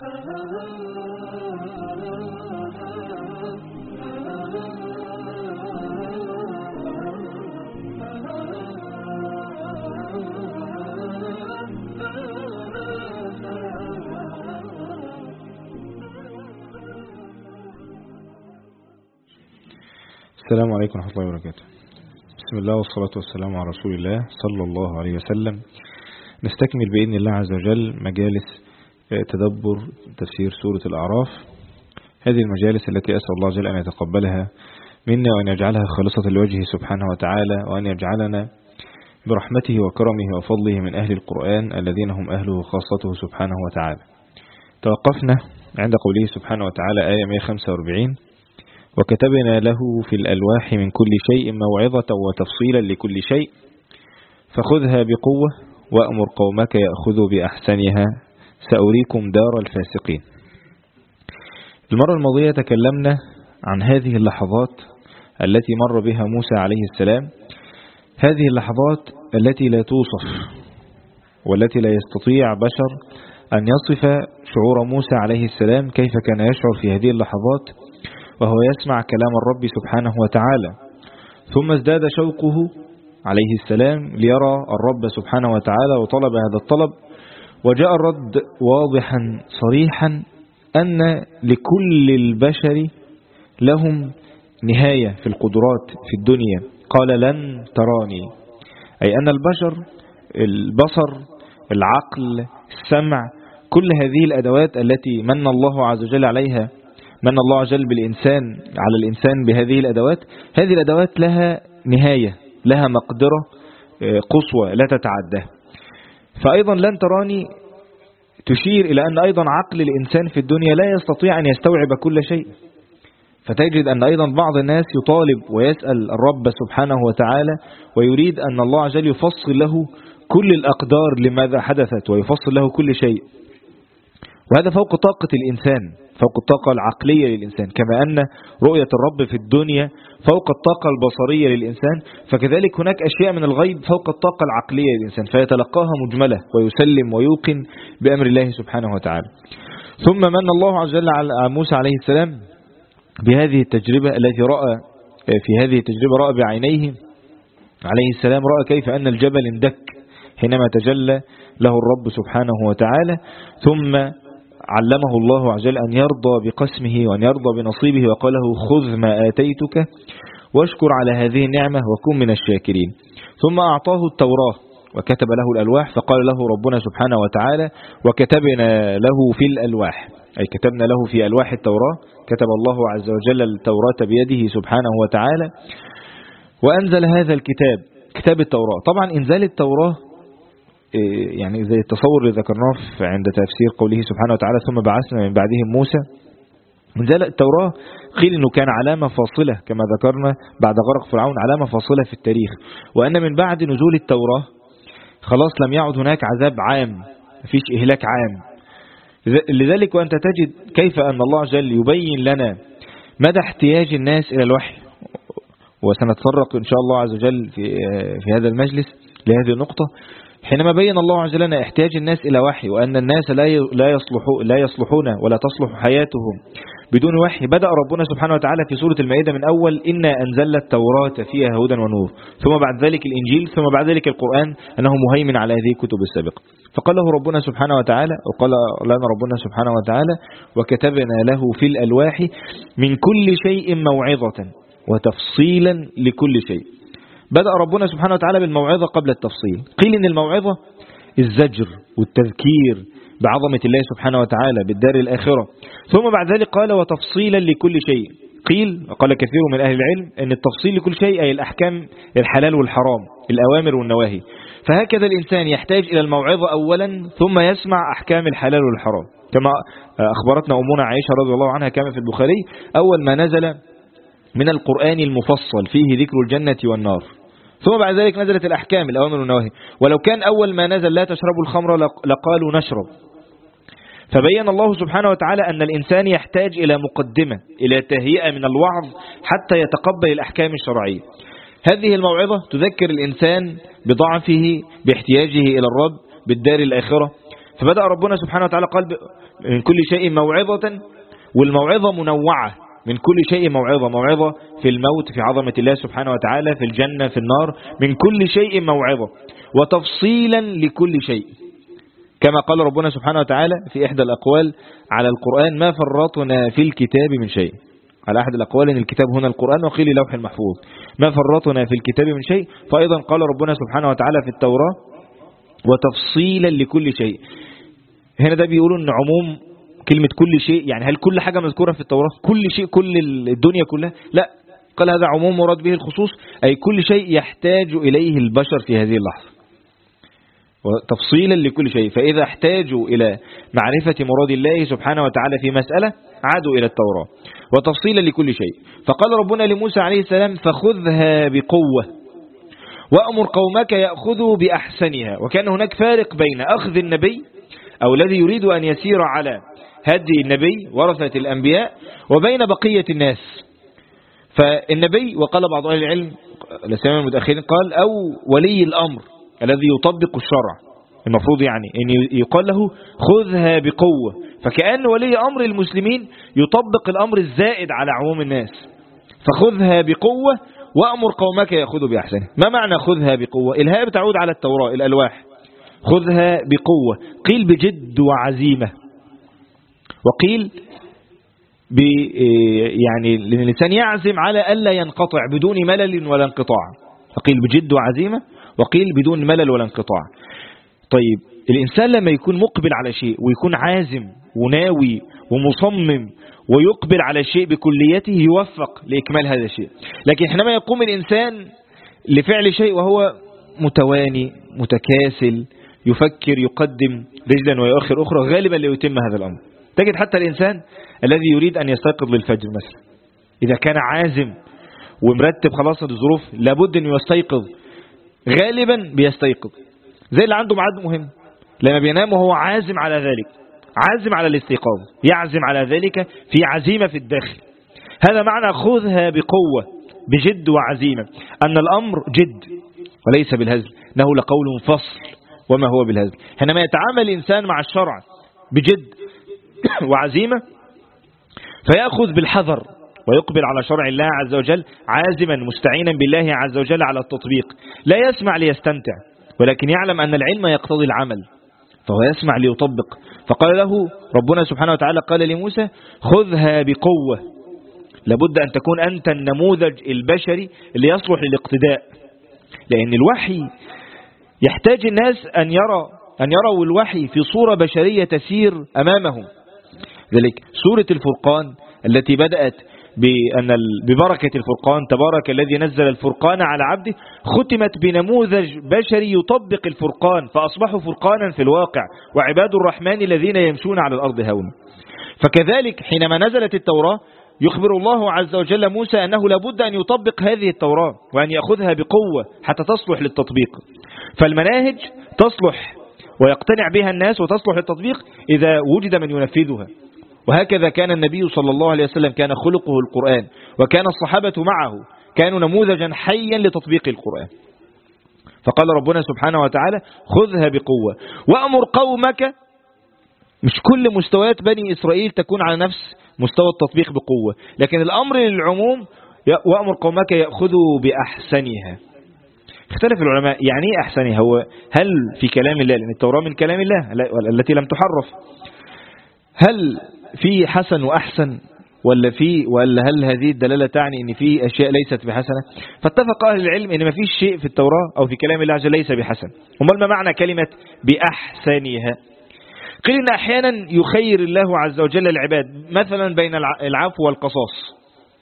السلام عليكم ورحمة الله وبركاته. بسم الله والصلاة والسلام على رسول الله صلى الله عليه وسلم. نستكمل بإذن الله عز وجل مجالس تدبر تفسير سورة الأعراف. هذه المجالس التي أسأل الله جل أن يتقبلها منا وأن يجعلها خالصة لوجهه سبحانه وتعالى، وأن يجعلنا برحمته وكرمه وفضله من أهل القرآن الذين هم أهله خاصته سبحانه وتعالى. توقفنا عند قوله سبحانه وتعالى آية 145: وكتبنا له في الألواح من كل شيء موعظة وتفصيلا لكل شيء فخذها بقوة وأمر قومك يأخذوا بأحسنها سأريكم دار الفاسقين. المرة الماضية تكلمنا عن هذه اللحظات التي مر بها موسى عليه السلام، هذه اللحظات التي لا توصف والتي لا يستطيع بشر أن يصف شعور موسى عليه السلام كيف كان يشعر في هذه اللحظات وهو يسمع كلام الرب سبحانه وتعالى. ثم ازداد شوقه عليه السلام ليرى الرب سبحانه وتعالى وطلب هذا الطلب، وجاء الرد واضحا صريحا أن لكل البشر لهم نهاية في القدرات في الدنيا. قال لن تراني، أي أن البشر البصر العقل السمع كل هذه الأدوات التي من الله عز وجل عليها، من الله عز وجل بالإنسان على الإنسان بهذه الأدوات، هذه الأدوات لها نهاية، لها مقدرة قصوى لا تتعدى. فأيضا لن تراني تشير إلى أن أيضا عقل الإنسان في الدنيا لا يستطيع أن يستوعب كل شيء. فتجد أن أيضا بعض الناس يطالب ويسأل الرب سبحانه وتعالى ويريد أن الله عز وجل يفصل له كل الأقدار لماذا حدثت ويفصل له كل شيء، وهذا فوق طاقة الإنسان، فوق الطاقة العقلية للإنسان. كما أن رؤية الرب في الدنيا فوق الطاقة البصرية للإنسان، فكذلك هناك أشياء من الغيب فوق الطاقة العقلية للإنسان، فيتلقاها مجملة ويسلم ويوقن بأمر الله سبحانه وتعالى. ثم من الله عز وجل على موسى عليه السلام بهذه التجربة التي رأى في هذه التجربة رأى بعينيه عليه السلام، رأى كيف أن الجبل اندك حينما تجلى له الرب سبحانه وتعالى. ثم علمه الله عز وجل أن يرضى بقسمه وأن يرضى بنصيبه، وقال له خذ ما آتيتك واشكر على هذه النعمة وكن من الشاكرين. ثم أعطاه التوراة وكتب له الألواح، فقال له ربنا سبحانه وتعالى وكتبنا له في الألواح، أي كتبنا له في ألواح التوراة، كتب الله عز وجل التوراة بيده سبحانه وتعالى وأنزل هذا الكتاب كتاب التوراة. طبعا إنزال التوراة يعني زي التصور اللي ذكرناه عند تفسير قوله سبحانه وتعالى ثم بعثنا من بعدهم موسى. إنزال التوراة قيل أنه كان علامة فاصلة كما ذكرنا بعد غرق فرعون، علامة فاصلة في التاريخ، وأن من بعد نزول التوراة خلاص لم يعد هناك عذاب عام، مفيش إهلاك عام. لذلك وأنت تجد كيف أن الله عز وجل يبين لنا مدى احتياج الناس إلى الوحي، وسنتطرق إن شاء الله عز وجل في هذا المجلس لهذه النقطة، حينما بين الله عز وجل احتياج الناس إلى وحي وأن الناس لا يصلحون ولا تصلح حياتهم بدون وحي. بدأ ربنا سبحانه وتعالى في سورة المائدة من أول إنا أنزلنا التوراة فيها هدى ونور، ثم بعد ذلك الإنجيل، ثم بعد ذلك القرآن أنه مهيمن على هذه الكتب السابقة. فقال له ربنا سبحانه وتعالى، وقال لنا ربنا سبحانه وتعالى وكتبنا له في الألواح من كل شيء موعظة وتفصيلا لكل شيء. بدأ ربنا سبحانه وتعالى بالموعظة قبل التفصيل. قيل إن الموعظة الزجر والتذكير بعظمة الله سبحانه وتعالى بالدار الآخرة، ثم بعد ذلك قال وتفصيلا لكل شيء. قيل وقال كثير من أهل العلم أن التفصيل لكل شيء أي الأحكام الحلال والحرام، الأوامر والنواهي. فهكذا الإنسان يحتاج إلى الموعظة أولا ثم يسمع أحكام الحلال والحرام، كما أخبرتنا أمنا عائشة رضي الله عنها كما في البخاري أول ما نزل من القرآن المفصل فيه ذكر الجنة والنار، ثم بعد ذلك نزلت الأحكام الأوامر والنواهي. ولو كان أول ما نزل لا تشربوا الخمر لقالوا نشرب. فبين الله سبحانه وتعالى أن الإنسان يحتاج إلى مقدمة، إلى تهيئة من الوعظ حتى يتقبل الأحكام الشرعية. هذه الموعظة تذكر الإنسان بضعفه، باحتياجه إلى الرب، بالدار الآخرة. فبدأ ربنا سبحانه وتعالى قال من كل شيء موعظة، والموعظة منوعة، من كل شيء موعظة، موعظة في الموت، في عظمة الله سبحانه وتعالى، في الجنة، في النار، من كل شيء موعظة، وتفصيلا لكل شيء، كما قال ربنا سبحانه وتعالى في إحدى الأقوال على القرآن: ما فرطنا في الكتاب من شيء. على أحد الأقوال إن الكتاب هنا القرآن، وقيل لوح المحفوظ، ما فرطنا في الكتاب من شيء. فأيضا قال ربنا سبحانه وتعالى في التوراة: وتفصيلا لكل شيء. هنا ده بيقولوا إن عموم كلمة كل شيء، يعني هل كل حاجة مذكورة في التوراة كل شيء، كل الدنيا كلها؟ لا، قال هذا عموم مراد به الخصوص، أي كل شيء يحتاج إليه البشر في هذه اللحظة، وتفصيلا لكل شيء. فإذا احتاجوا إلى معرفة مراد الله سبحانه وتعالى في مسألة عادوا إلى التوراة، وتفصيلا لكل شيء. فقال ربنا لموسى عليه السلام: فخذها بقوة وأمر قومك يأخذوا بأحسنها. وكان هناك فارق بين أخذ النبي أو الذي يريد أن يسير على هدي النبي ورثة الأنبياء وبين بقية الناس. فالنبي، وقال بعض أهل العلم الأسلام المتأخرين، قال أو ولي الأمر الذي يطبق الشرع، المفروض يعني أن يقال له خذها بقوة، فكأن ولي أمر المسلمين يطبق الأمر الزائد على عموم الناس. فخذها بقوة وأمر قومك يأخذوا بأحسنها. ما معنى خذها بقوة؟ الهاء بتعود على التوراة، الألواح. خذها بقوة، قيل بجد وعزيمة، وقيل يعني الإنسان يعزم على ألا ينقطع بدون ملل ولا انقطاع، فقيل بجد وعزيمة، وقيل بدون ملل ولا انقطاع. طيب الإنسان لما يكون مقبل على شيء ويكون عازم وناوي ومصمم ويقبل على الشيء بكليته يوفق لإكمال هذا الشيء. لكن حينما يقوم الإنسان لفعل شيء وهو متواني متكاسل، يفكر يقدم رجلا ويؤخر أخرى، غالبا لا يتم هذا الأمر. تجد حتى الإنسان الذي يريد أن يستيقظ للفجر مثلا، إذا كان عازم ومرتب خلاص الظروف لابد أن يستيقظ، غالبا بيستيقظ. زي اللي عنده ميعاد مهم لما بينام وهو عازم على ذلك، عازم على الاستيقاظ، يعزم على ذلك في عزيمة في الداخل. هذا معنى خذها بقوة، بجد وعزيمة، أن الأمر جد وليس بالهزل، إنه لقول فصل وما هو بالهزل. حينما يتعامل الإنسان مع الشرع بجد وعزيمة فيأخذ بالحذر ويقبل على شرع الله عز وجل عازما مستعينا بالله عز وجل على التطبيق. لا يسمع ليستمتع، ولكن يعلم أن العلم يقتضي العمل، فهو يسمع ليطبق. فقال له ربنا سبحانه وتعالى، قال لموسى: خذها بقوة. لابد أن تكون أنت النموذج البشري اللي يصلح للاقتداء، لأن الوحي يحتاج الناس أن يروا الوحي في صورة بشرية تسير أمامهم. ذلك سورة الفرقان التي بدأت ببركة الفرقان، تبارك الذي نزل الفرقان على عبده، ختمت بنموذج بشري يطبق الفرقان، فأصبحوا فرقانا في الواقع، وعباد الرحمن الذين يمشون على الأرض هونا. فكذلك حينما نزلت التوراة يخبر الله عز وجل موسى أنه لابد أن يطبق هذه التوراة وأن يأخذها بقوة حتى تصلح للتطبيق. فالمناهج تصلح ويقتنع بها الناس وتصلح للتطبيق إذا وجد من ينفذها. وهكذا كان النبي صلى الله عليه وسلم، كان خلقه القرآن، وكان الصحابة معه كانوا نموذجا حيا لتطبيق القرآن. فقال ربنا سبحانه وتعالى: خذها بقوة وأمر قومك. مش كل مستويات بني إسرائيل تكون على نفس مستوى التطبيق بقوة، لكن الأمر للعموم: وأمر قومك يأخذوا بأحسنها. اختلف العلماء يعني ايه أحسنها، هو هل في كلام الله، لأن التوراة من كلام الله التي لم تحرف، هل في حسن وأحسن ولا هل هذه الدلالة تعني ان في أشياء ليست بحسنة؟ فاتفق أهل العلم ان ما فيش شيء في التوراة أو في كلام الله عز وجل ليس بحسن. امال ما معنى كلمة بأحسنها؟ قيل ان أحيانا يخير الله عز وجل العباد مثلا بين العفو والقصاص،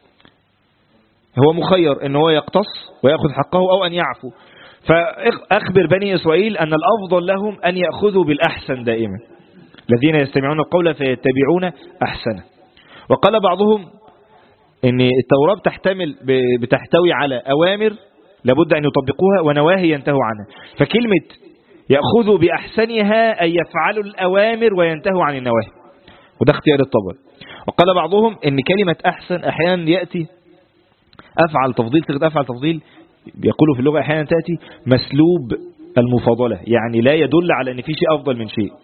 هو مخير ان هو يقتص ويأخذ حقه أو أن يعفو. فأخبر بني إسرائيل أن الأفضل لهم أن يأخذوا بالأحسن دائما، الذين يستمعون القول فيتبعون أحسنه. وقال بعضهم ان التوراة بتحتوي على أوامر لابد أن يطبقوها ونواهي ينتهوا عنها، فكلمة يأخذوا بأحسنها أي يفعلوا الأوامر وينتهوا عن النواهي، وده اختيار الطبري. وقال بعضهم ان كلمة أحسن أحيانا يأتي أفعل تفضيل، تجد أفعل تفضيل يقولوا في اللغة أحيانا تأتي مسلوب المفاضلة، يعني لا يدل على ان في شيء أفضل من شيء.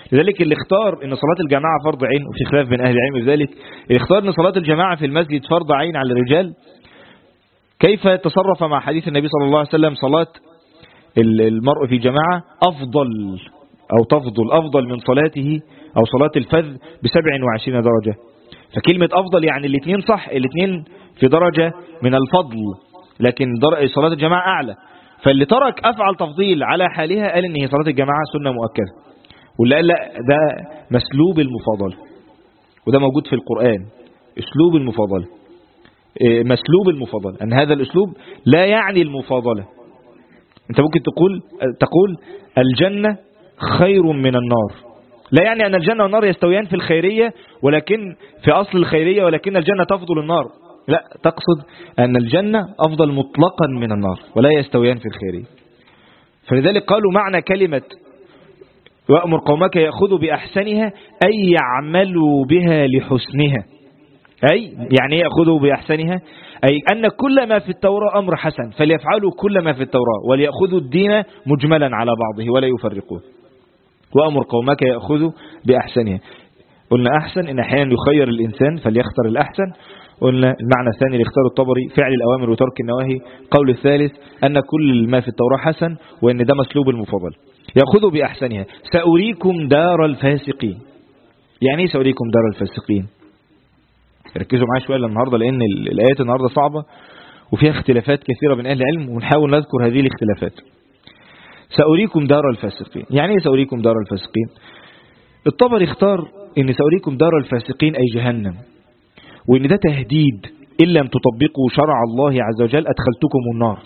لذلك اللي اختار ان صلاة الجماعة فرض عين، وفي خلاف بين اهل العلم بذلك، اللي اختار ان صلاة الجماعة في المسجد فرض عين على الرجال، كيف يتصرف مع حديث النبي صلى الله عليه وسلم صلاة المرء في جماعة أفضل أو تفضل أفضل من صلاته أو صلاة الفذ ب27 درجة. فكلمة أفضل يعني الاثنين صح، الاثنين في درجة من الفضل، لكن صلاة الجماعة أعلى. فاللي ترك أفعل تفضيل على حالها قال إن هي صلاة الجماعة سنة مؤكدة، واللي قال لا ده مسلوب المفاضلة، وده موجود في القرآن. أسلوب المفاضلة، مسلوب المفاضلة، أن هذا الأسلوب لا يعني المفاضلة. أنت ممكن تقول الجنة خير من النار، لا يعني أن الجنة والنار يستويان في الخيرية ولكن في أصل الخيرية، ولكن الجنة تفضل النار. لا، تقصد أن الجنة أفضل مطلقا من النار ولا يستويان في الخيرية. فلذلك قالوا معنى كلمة وأمر قومك يأخذوا بأحسنها أي يعملوا بها لحسنها. أي يعني يأخذوا بأحسنها أي أن كل ما في التوراة أمر حسن فليفعلوا كل ما في التوراة وليأخذوا الدين مجملا على بعضه ولا يفرقوه. وأمر قومك يأخذوا بأحسنها. قلنا أحسن إن أحيانا يخير الإنسان فليختار الأحسن. قلنا المعنى الثاني اللي اختاره الطبري فعل الأوامر وترك النواهي. قول الثالث أن كل ما في التوراة حسن وأن ده مسلوب المفضل. يأخذوا بأحسنها. سأريكم دار الفاسقين. يعني ايه سأريكم دار الفاسقين؟ ركزوا معايا شوية النهاردة لأن الآيات النهاردة صعبة وفيها اختلافات كثيرة بين أهل العلم، ونحاول نذكر هذه الاختلافات. سأريكم دار الفاسقين، يعني ايه سأريكم دار الفاسقين؟ الطبري اختار ان سأريكم دار الفاسقين أي جهنم، وان ده تهديد إن لم تطبقوا شرع الله عز وجل أدخلتكم النار.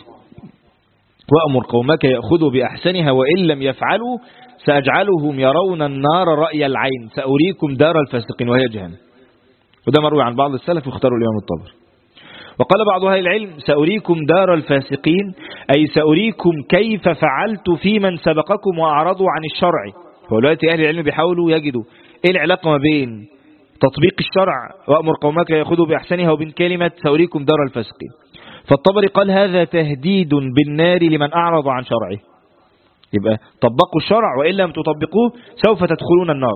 وأمر قومك يأخذوا بأحسنها وإن لم يفعلوا سأجعلهم يرون النار رأي العين. سأريكم دار الفاسقين وهي جهنم. وده مروي عن بعض السلف واختاروا الإمام الطبري. وقال بعض أهل العلم سأريكم دار الفاسقين أي سأريكم كيف فعلت في من سبقكم وأعرضوا عن الشرع. ودلوقتي أهل العلم بيحاولوا يجدوا إيه العلاقة ما بين تطبيق الشرع وأمر قومك يأخذوا بأحسنها وبين كلمة سأريكم دار الفاسقين. فالطبري قال هذا تهديد بالنار لمن أعرض عن شرعه. يبقى طبقوا الشرع وإن لم تطبقوه سوف تدخلون النار.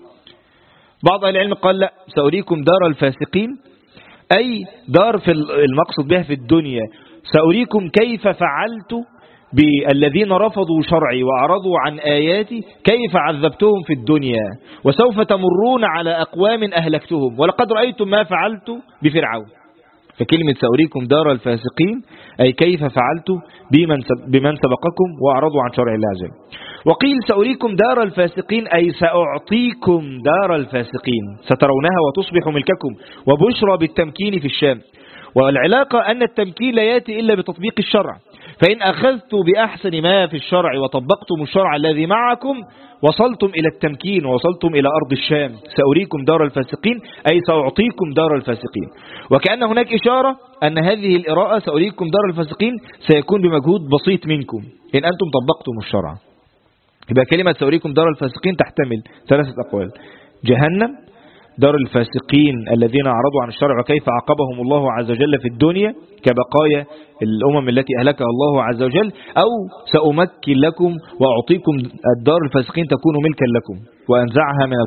بعض أهل العلم قال لا، سأريكم دار الفاسقين أي دار في المقصد بها في الدنيا. سأريكم كيف فعلت بالذين رفضوا شرعي وأعرضوا عن آياتي كيف عذبتهم في الدنيا، وسوف تمرون على أقوام أهلكتهم ولقد رأيتم ما فعلت بفرعون. فكلمة سأريكم دار الفاسقين أي كيف فعلت بمن سبقكم وأعرضوا عن شرع الله عز وجل. وقيل سأريكم دار الفاسقين أي سأعطيكم دار الفاسقين سترونها وتصبح ملككم، وبشرى بالتمكين في الشام. والعلاقة أن التمكين لا يأتي إلا بتطبيق الشرع، فإن أخذت بأحسن ما في الشرع وطبقتم الشرع الذي معكم وصلتم إلى التمكين ووصلتم إلى أرض الشام. سأريكم دار الفاسقين أي سأعطيكم دار الفاسقين. وكأن هناك إشارة أن هذه القراءة سأريكم دار الفاسقين سيكون بمجهود بسيط منكم إن أنتم طبقتم الشرع. يبقى كلمة سأريكم دار الفاسقين تحتمل 3 أقوال: جهنم، دار الفاسقين الذين أعرضوا عن الشرع وكيف عاقبهم الله عز وجل في الدنيا كبقايا الأمم التي أهلكها الله عز وجل، أو سأمكن لكم وأعطيكم الدار الفاسقين تكون ملكا لكم وأنزعها من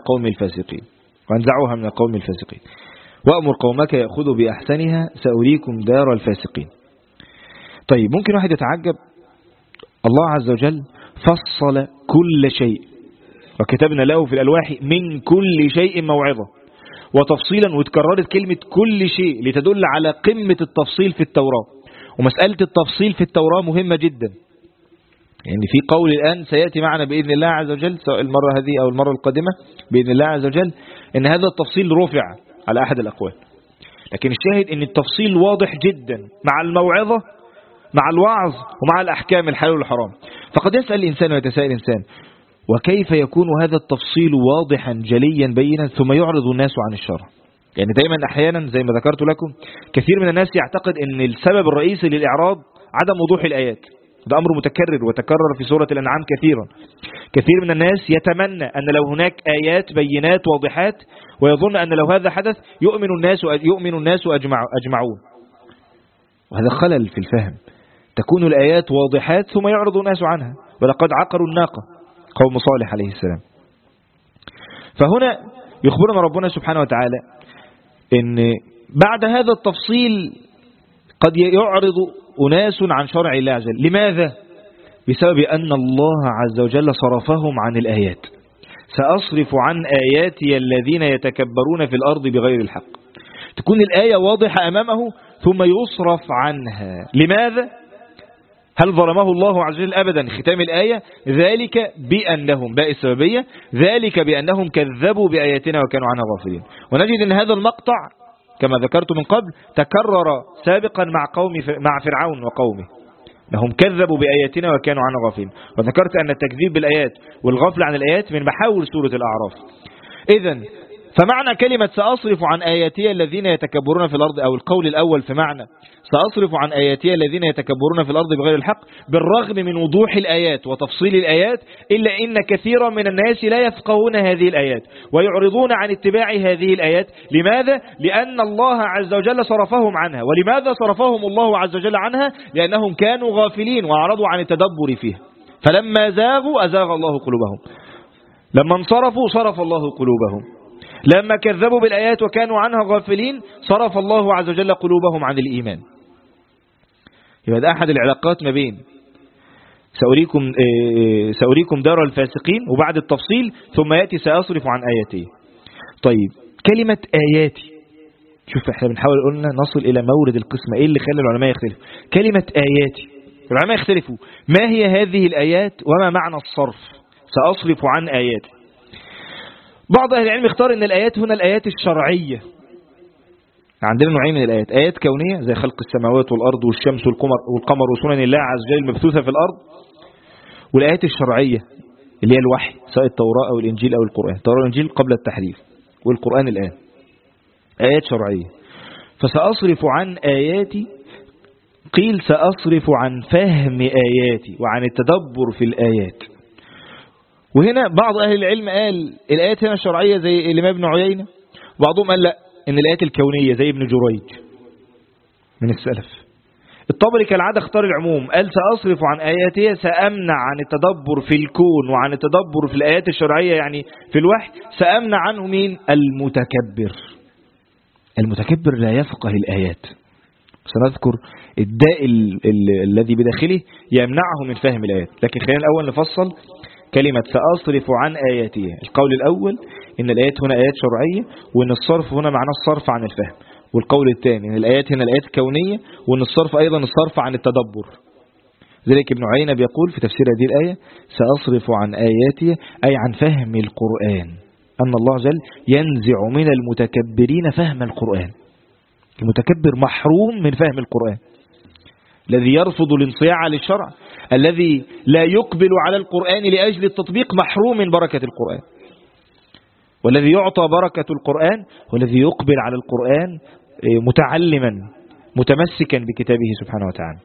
القوم الفاسقين. وأمر قومك يأخذوا بأحسنها سأريكم دار الفاسقين. طيب ممكن واحد يتعجب، الله عز وجل فصل كل شيء وكتبنا له في الألواح من كل شيء موعظة وتفصيلا، وتكررت كلمة كل شيء لتدل على قمة التفصيل في التوراة. ومسألة التفصيل في التوراة مهمة جدا، يعني في قول الآن سيأتي معنا بإذن الله عز وجل سواء المرة هذه أو المرة القادمة بإذن الله عز وجل إن هذا التفصيل رفع على أحد الأقوال. لكن الشاهد إن التفصيل واضح جدا مع الموعظة مع الوعظ ومع الأحكام الحلال والحرام. فقد يسأل الإنسان ويتساءل الإنسان وكيف يكون هذا التفصيل واضحا جليا بينا ثم يعرض الناس عن الشرع؟ يعني دايما أحيانا زي ما ذكرت لكم كثير من الناس يعتقد أن السبب الرئيسي للإعراض عدم وضوح الآيات. ده أمر متكرر وتكرر في سورة الأنعام كثيرا. كثير من الناس يتمنى أن لو هناك آيات بينات واضحات ويظن أن لو هذا حدث يؤمن الناس أجمعون، وهذا خلل في الفهم. تكون الآيات واضحات ثم يعرض الناس عنها. ولقد عقروا الناقة قوم صالح عليه السلام. فهنا يخبرنا ربنا سبحانه وتعالى إن بعد هذا التفصيل قد يعرض أناس عن شرع الله عز وجل. لماذا؟ بسبب أن الله عز وجل صرفهم عن الآيات. سأصرف عن آياتي الذين يتكبرون في الأرض بغير الحق. تكون الآية واضحة أمامه ثم يصرف عنها. لماذا؟ هل ظلمه الله عز وجل؟ أبدا. ختام الآية ذلك بأنهم، باء السببية، ذلك بأنهم كذبوا بآياتنا وكانوا عنها غافلين. ونجد أن هذا المقطع كما ذكرت من قبل تكرر سابقا مع فرعون وقومه، أنهم كذبوا بآياتنا وكانوا عنها غافلين. وذكرت أن التكذيب بالآيات والغفل عن الآيات من محاور سورة الأعراف. إذن فمعنى كلمة سأصرف عن آياتي الذين يتكبرون في الأرض، أو القول الأول في معنى سأصرف عن آياتي الذين يتكبرون في الأرض بغير الحق، بالرغم من وضوح الآيات وتفصيل الآيات إلا إن كثيرا من الناس لا يفقهون هذه الآيات ويعرضون عن اتباع هذه الآيات. لماذا؟ لأن الله عز وجل صرفهم عنها. ولماذا صرفهم الله عز وجل عنها؟ لأنهم كانوا غافلين وأعرضوا عن التدبر فيها. فلما زاغوا أزاغ الله قلوبهم، لما انصرفوا صرف الله قلوبهم، لما كذبوا بالآيات وكانوا عنها غافلين صرف الله عز وجل قلوبهم عن الإيمان. يبقى ده أحد العلاقات ما بين سأريكم دار الفاسقين وبعد التفصيل ثم يأتي سأصرف عن آياتي. طيب كلمة آياتي، شوف احنا بنحاول قلنا نصل إلى مورد القسمة. إيه اللي خلى العلماء يختلفوا؟ كلمة آياتي، العلماء يختلفوا ما هي هذه الآيات وما معنى الصرف سأصرف عن آياتي. بعض أهل العلم اختار أن الآيات هنا الآيات الشرعية. عندنا نوعين من الآيات، آيات كونية زي خلق السماوات والأرض والشمس والقمر وسنن الله عز وجل المبثوثة في الأرض، والآيات الشرعية اللي هي الوحي، سواء التوراة أو الإنجيل أو القرآن. التوراة والإنجيل قبل التحريف والقرآن الآن آيات شرعية. فسأصرف عن آياتي، قيل سأصرف عن فهم آياتي وعن التدبر في الآيات. وهنا بعض أهل العلم قال الآيات هنا الشرعية زي الإمام ابن عيينة، وبعضهم قال لا، إن الآيات الكونية زي ابن جريج من السلف. الطبري كالعادة اختار العموم، قال سأصرف عن آياتي، سأمنع عن التدبر في الكون وعن التدبر في الآيات الشرعية يعني في الوحي، سأمنع عنه مين؟ المتكبر. المتكبر لا يفقه الآيات. سنذكر الداء الذي بداخله يمنعه من فهم الآيات. لكن خلينا الأول نفصل كلمة سأصرف عن آياتي. القول الأول إن الآيات هنا آيات شرعية، وإن الصرف هنا معناه الصرف عن الفهم. والقول الثاني إن الآيات هنا الآيات كونية، وإن الصرف أيضا الصرف عن التدبر. ذلك ابن عيينة بيقول في تفسير هذه الآية سأصرف عن آياتي أي عن فهم القرآن، أن الله جل ينزع من المتكبرين فهم القرآن. المتكبر محروم من فهم القرآن، الذي يرفض الانصياع للشرع، الذي لا يقبل على القرآن لأجل التطبيق محروم من بركة القرآن. والذي يعطى بركة القرآن والذي يقبل على القرآن متعلما متمسكا بكتابه سبحانه وتعالى.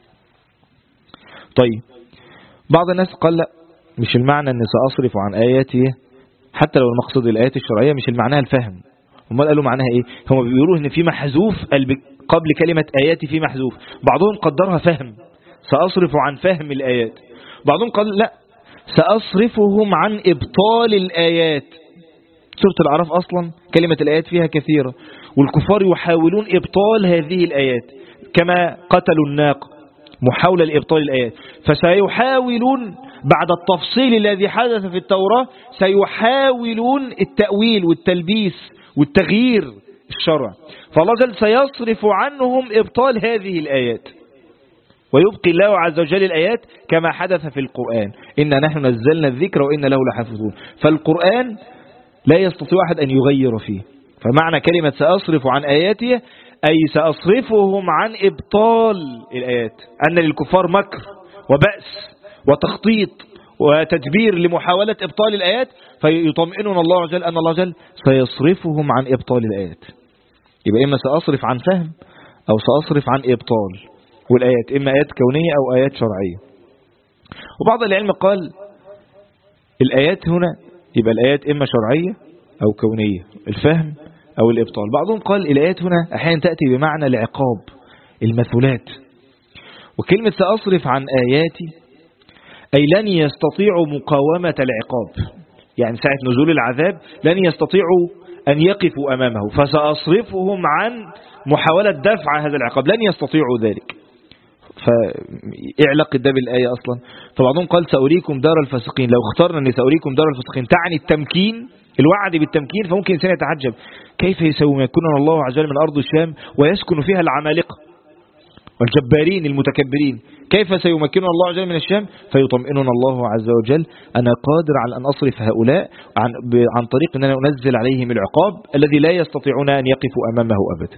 طيب بعض الناس قال لا، مش المعنى أن سأصرف عن آياتي، حتى لو المقصد الآيات الشرعية مش المعنى الفهم. هم قالوا معناها إيه؟ هم بيقولوا إن في محذوف قبل كلمة آياتي، في محذوف. بعضهم قدرها فهم، سأصرف عن فهم الآيات. بعضهم قال لا، سأصرفهم عن إبطال الآيات. سورة الأعراف أصلا كلمة الآيات فيها كثيرة، والكفار يحاولون إبطال هذه الآيات كما قتلوا الناقة، محاولة لإبطال الآيات. فسيحاولون بعد التفصيل الذي حدث في التوراة، سيحاولون التأويل والتلبيس والتغيير الشرع. فالله جل سيصرف عنهم إبطال هذه الآيات، ويبقي الله عز وجل الآيات كما حدث في القرآن، إنا نحن نزلنا الذكر وإنا له لحافظون. فالقرآن لا يستطيع أحد أن يغير فيه. فمعنى كلمة سأصرف عن آياتي أي سأصرفهم عن إبطال الآيات، أن للكفار مكر وبأس وتخطيط وتدبير لمحاولة إبطال الآيات، فيطمئنون الله عز وجل أن الله جل سيصرفهم عن إبطال الآيات. يبقى إما سأصرف عن فهم أو سأصرف عن إبطال، والآيات إما آيات كونية أو آيات شرعية. وبعض العلم قال الآيات هنا يبقى الآيات إما شرعية أو كونية، الفهم أو الإبطال. بعضهم قال الآيات هنا أحيانا تأتي بمعنى العقاب، المثلات. وكلمة سأصرف عن آياتي أي لن يستطيعوا مقاومة العقاب، يعني ساعة نزول العذاب لن يستطيعوا أن يقفوا أمامه، فسأصرفهم عن محاولة دفع هذا العقاب، لن يستطيعوا ذلك. فإيه علاقة ده بالآية أصلا؟ فبعضهم قال سأريكم دار الفاسقين، لو اخترنا أن سأريكم دار الفاسقين تعني التمكين، الوعد بالتمكين، فممكن الإنسان يتعجب كيف يكون الله عز وجل من أرض الشام ويسكن فيها العمالقة والجبارين المتكبرين، كيف سيمكننا الله عز وجل من الشام؟ فيطمئننا الله عز وجل أنا قادر على أن أصرف هؤلاء عن طريق أن أنا أنزل عليهم العقاب الذي لا يستطيعون أن يقفوا أمامه أبدا.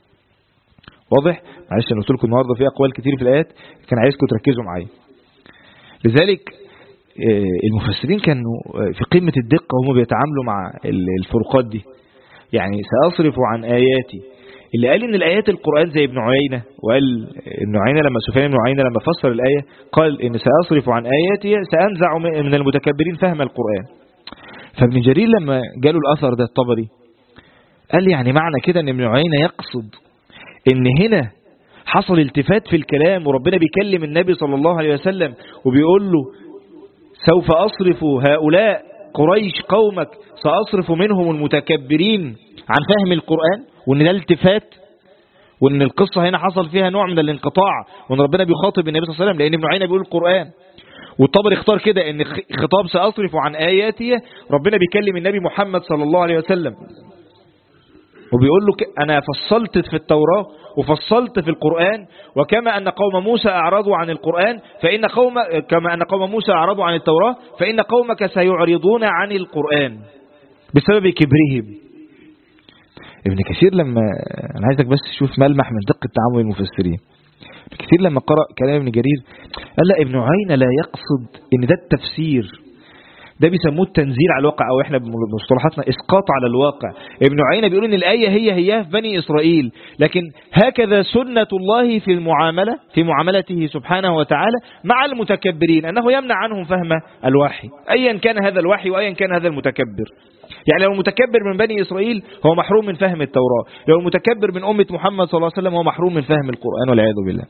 واضح؟ معلش أنا قلت لكم النهارده في أقوال كتير في الآيات، كان عايزكم تركزوا معايا. لذلك المفسرين كانوا في قمة الدقة وهم بيتعاملوا مع الفروقات دي. يعني سأصرف عن آياتي، اللي قال إن الآيات القرآن زي ابن عيينة، وقال ابن عيينة لما سفيان بن عيينة لما فسر الآية قال إن سأصرف عن آياتي سأنزع من المتكبرين فهم القرآن. فابن جرير لما جاله الأثر ده الطبري قال لي يعني معنى كده إن ابن عيينة يقصد إن هنا حصل التفات في الكلام، وربنا بيكلم النبي صلى الله عليه وسلم وبيقول له سوف أصرف هؤلاء قريش قومك سأصرف منهم المتكبرين عن فهم القرآن، وإن ده التفات، وإن القصة هنا حصل فيها نوع من الانقطاع، وإن ربنا بيخاطب النبي صلى الله عليه وسلم، لأن ابن عيينة بيقول القرآن، والطبري اختار كده إن خطاب سأصرف عن آياتي ربنا بيكلم النبي محمد صلى الله عليه وسلم، وبيقول له أنا فصلت في التوراة وفصلت في القرآن، وكما أن قوم موسى أعرضوا عن القرآن كما أن قوم موسى أعرضوا عن التوراة فإن قومك سيعرضون عن القرآن بسبب كبرهم. ابن كثير لما أنا عايزك بس تشوف ملمح من دقة تعامل المفسرين. ابن كثير لما قرأ كلام ابن جرير قال لا، ابن عيينة لا يقصد ان ده التفسير، ده بيسموه التنزيل على الواقع، او احنا بمصطلحاتنا اسقاط على الواقع. ابن عيينة بيقول ان الآية هي في بني إسرائيل، لكن هكذا سنة الله في معاملته سبحانه وتعالى مع المتكبرين، انه يمنع عنهم فهم الوحي ايا كان هذا الوحي وايا كان هذا المتكبر. يعني لو المتكبر من بني إسرائيل هو محروم من فهم التوراة، لو المتكبر من أمة محمد صلى الله عليه وسلم هو محروم من فهم القرآن والعياذ بالله.